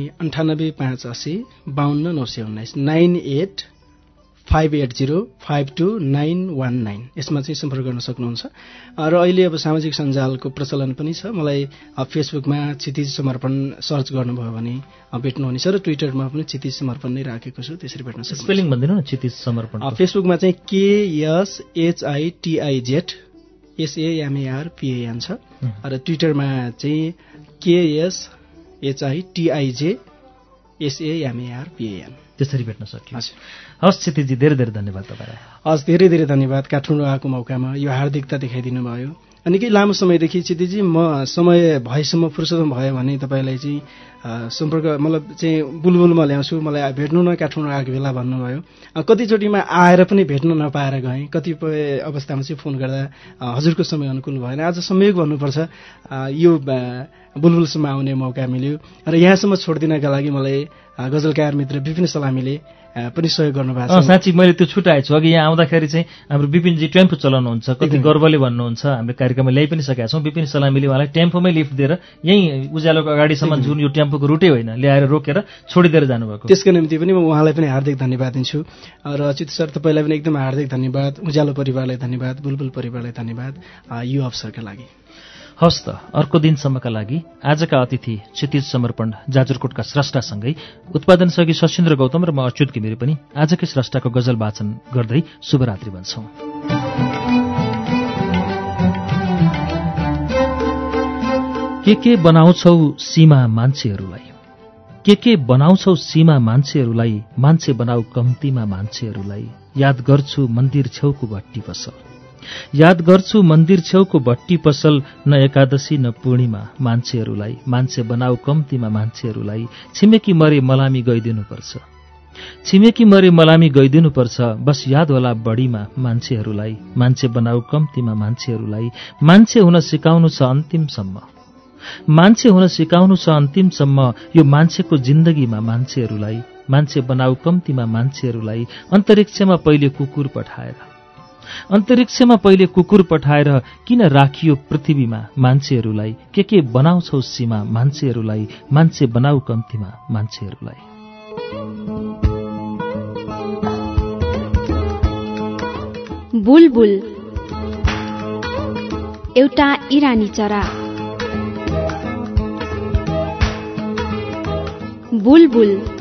9858852919 9858052919 यसमा चाहिँ सम्पर्क गर्न सक्नुहुन्छ। र अहिले अब सामाजिक सञ्जालको प्रचलन पनि छ। मलाई फेसबुकमा क्षितिज समर्पण सर्च गर्नुभयो भने भेट्नुहुनेछ र ट्विटरमा पनि क्षितिज समर्पण नै राखेको छु, त्यसरी भेट्न सक्नुहुन्छ। स्पेलिङ भनिदिनु न क्षितिज समर्पण। फेसबुकमा चाहिँ KSHITIZ SAMARPAN छ र ट्विटरमा चाहिँ KSHITIJ SAMARPAN त्यसरी भेट्न सक्यो। हस् क्षितिजजी, धेरै धेरै धन्यवाद तपाईँलाई। हस् धेरै धेरै धन्यवाद। काठमाडौँ आएको मौकामा यो हार्दिकता देखाइदिनु भयो निकै लामो समयदेखि क्षितिजी म समय भएसम्म फुर्सदमा भयो भने तपाईँलाई चाहिँ सम्पर्क मतलब चाहिँ बुलबुलमा ल्याउँछु, मलाई भेट्नु न काठमाडौँ आएको बेला भन्नुभयो। कतिचोटिमा आएर पनि भेट्न नपाएर गएँ, कतिपय अवस्थामा चाहिँ फोन गर्दा हजुरको समय अनुकूल भएन। आज संयोग भन्नुपर्छ यो बुलबुलसम्म आउने मौका मिल्यो र यहाँसम्म छोडिदिनका लागि मलाई गजलकार मित्र विपिन सलामीले पनि सहयोग गर्नुभएको छ। साँच्ची मैले त्यो छुटाएछु। अघि यहाँ आउँदाखेरि चाहिँ हाम्रो विपिनजी टेम्पो चलाउनुहुन्छ, कति गर्वले भन्नुहुन्छ, हामीले कार्यक्रममा ल्याइ पनि सकेका छौँ। विपिन सलामीले उहाँलाई टेम्पोमै लिफ्ट दिएर यहीँ उज्यालोको अगाडिसम्म जुन यो टेम्पोको रुटै होइन ल्याएर रोकेर छोडिदिएर जानुभएको, त्यसको निम्ति पनि म उहाँलाई पनि हार्दिक धन्यवाद दिन्छु। र चित सर तपाईँलाई पनि एकदम हार्दिक धन्यवाद, उज्यालो परिवारलाई धन्यवाद, बुलबुल परिवारलाई धन्यवाद यो अवसरका लागि। हवस् त, अर्को दिनसम्मका लागि आजका अतिथि क्षितिज समर्पण जाजरकोटका स्रष्टासँगै उत्पादन सहयोगी सशिन्द्र गौतम र म अच्युत घिमिरे पनि आजकै स्रष्टाको गजल वाचन गर्दै शुभरात्रि भन्छौं। के बनाउँछौ सीमा मान्छेहरूलाई, के बनाउँछौ सीमा मान्छेहरूलाई, मान्छे बनाऊ कम्तीमा मान्छेहरूलाई। याद गर्छु मन्दिर छेउको भट्टी पसल, याद गर्छु मन्दिर छेउको भट्टी पसल, न एकादशी न पूर्णिमा मान्छेहरूलाई। मान्छे बनाऊ कम्तीमा मान्छेहरूलाई। छिमेकी मरे मलामी गइदिनुपर्छ, छिमेकी मरे मलामी गइदिनुपर्छ, बस याद होला बढीमा मान्छेहरूलाई। मान्छे बनाऊ कम्तीमा मान्छेहरूलाई। मान्छे हुन सिकाउनु छ अन्तिमसम्म, मान्छे हुन सिकाउनु छ अन्तिमसम्म, यो मान्छेको जिन्दगीमा मान्छेहरूलाई। मान्छे बनाऊ कम्तीमा मान्छेहरूलाई। अन्तरिक्षमा पहिले कुकुर पठाएर, अन्तरिक्षमा पहिले कुकुर पठाएर किन राखियो पृथ्वीमा मान्छेहरूलाई। के बनाउँछौ सीमा मान्छेहरूलाई, मान्छे बनाऊ कम्तीमा मान्छेहरूलाई। बुलबुल एउटा इरानी चरा। बुलबुल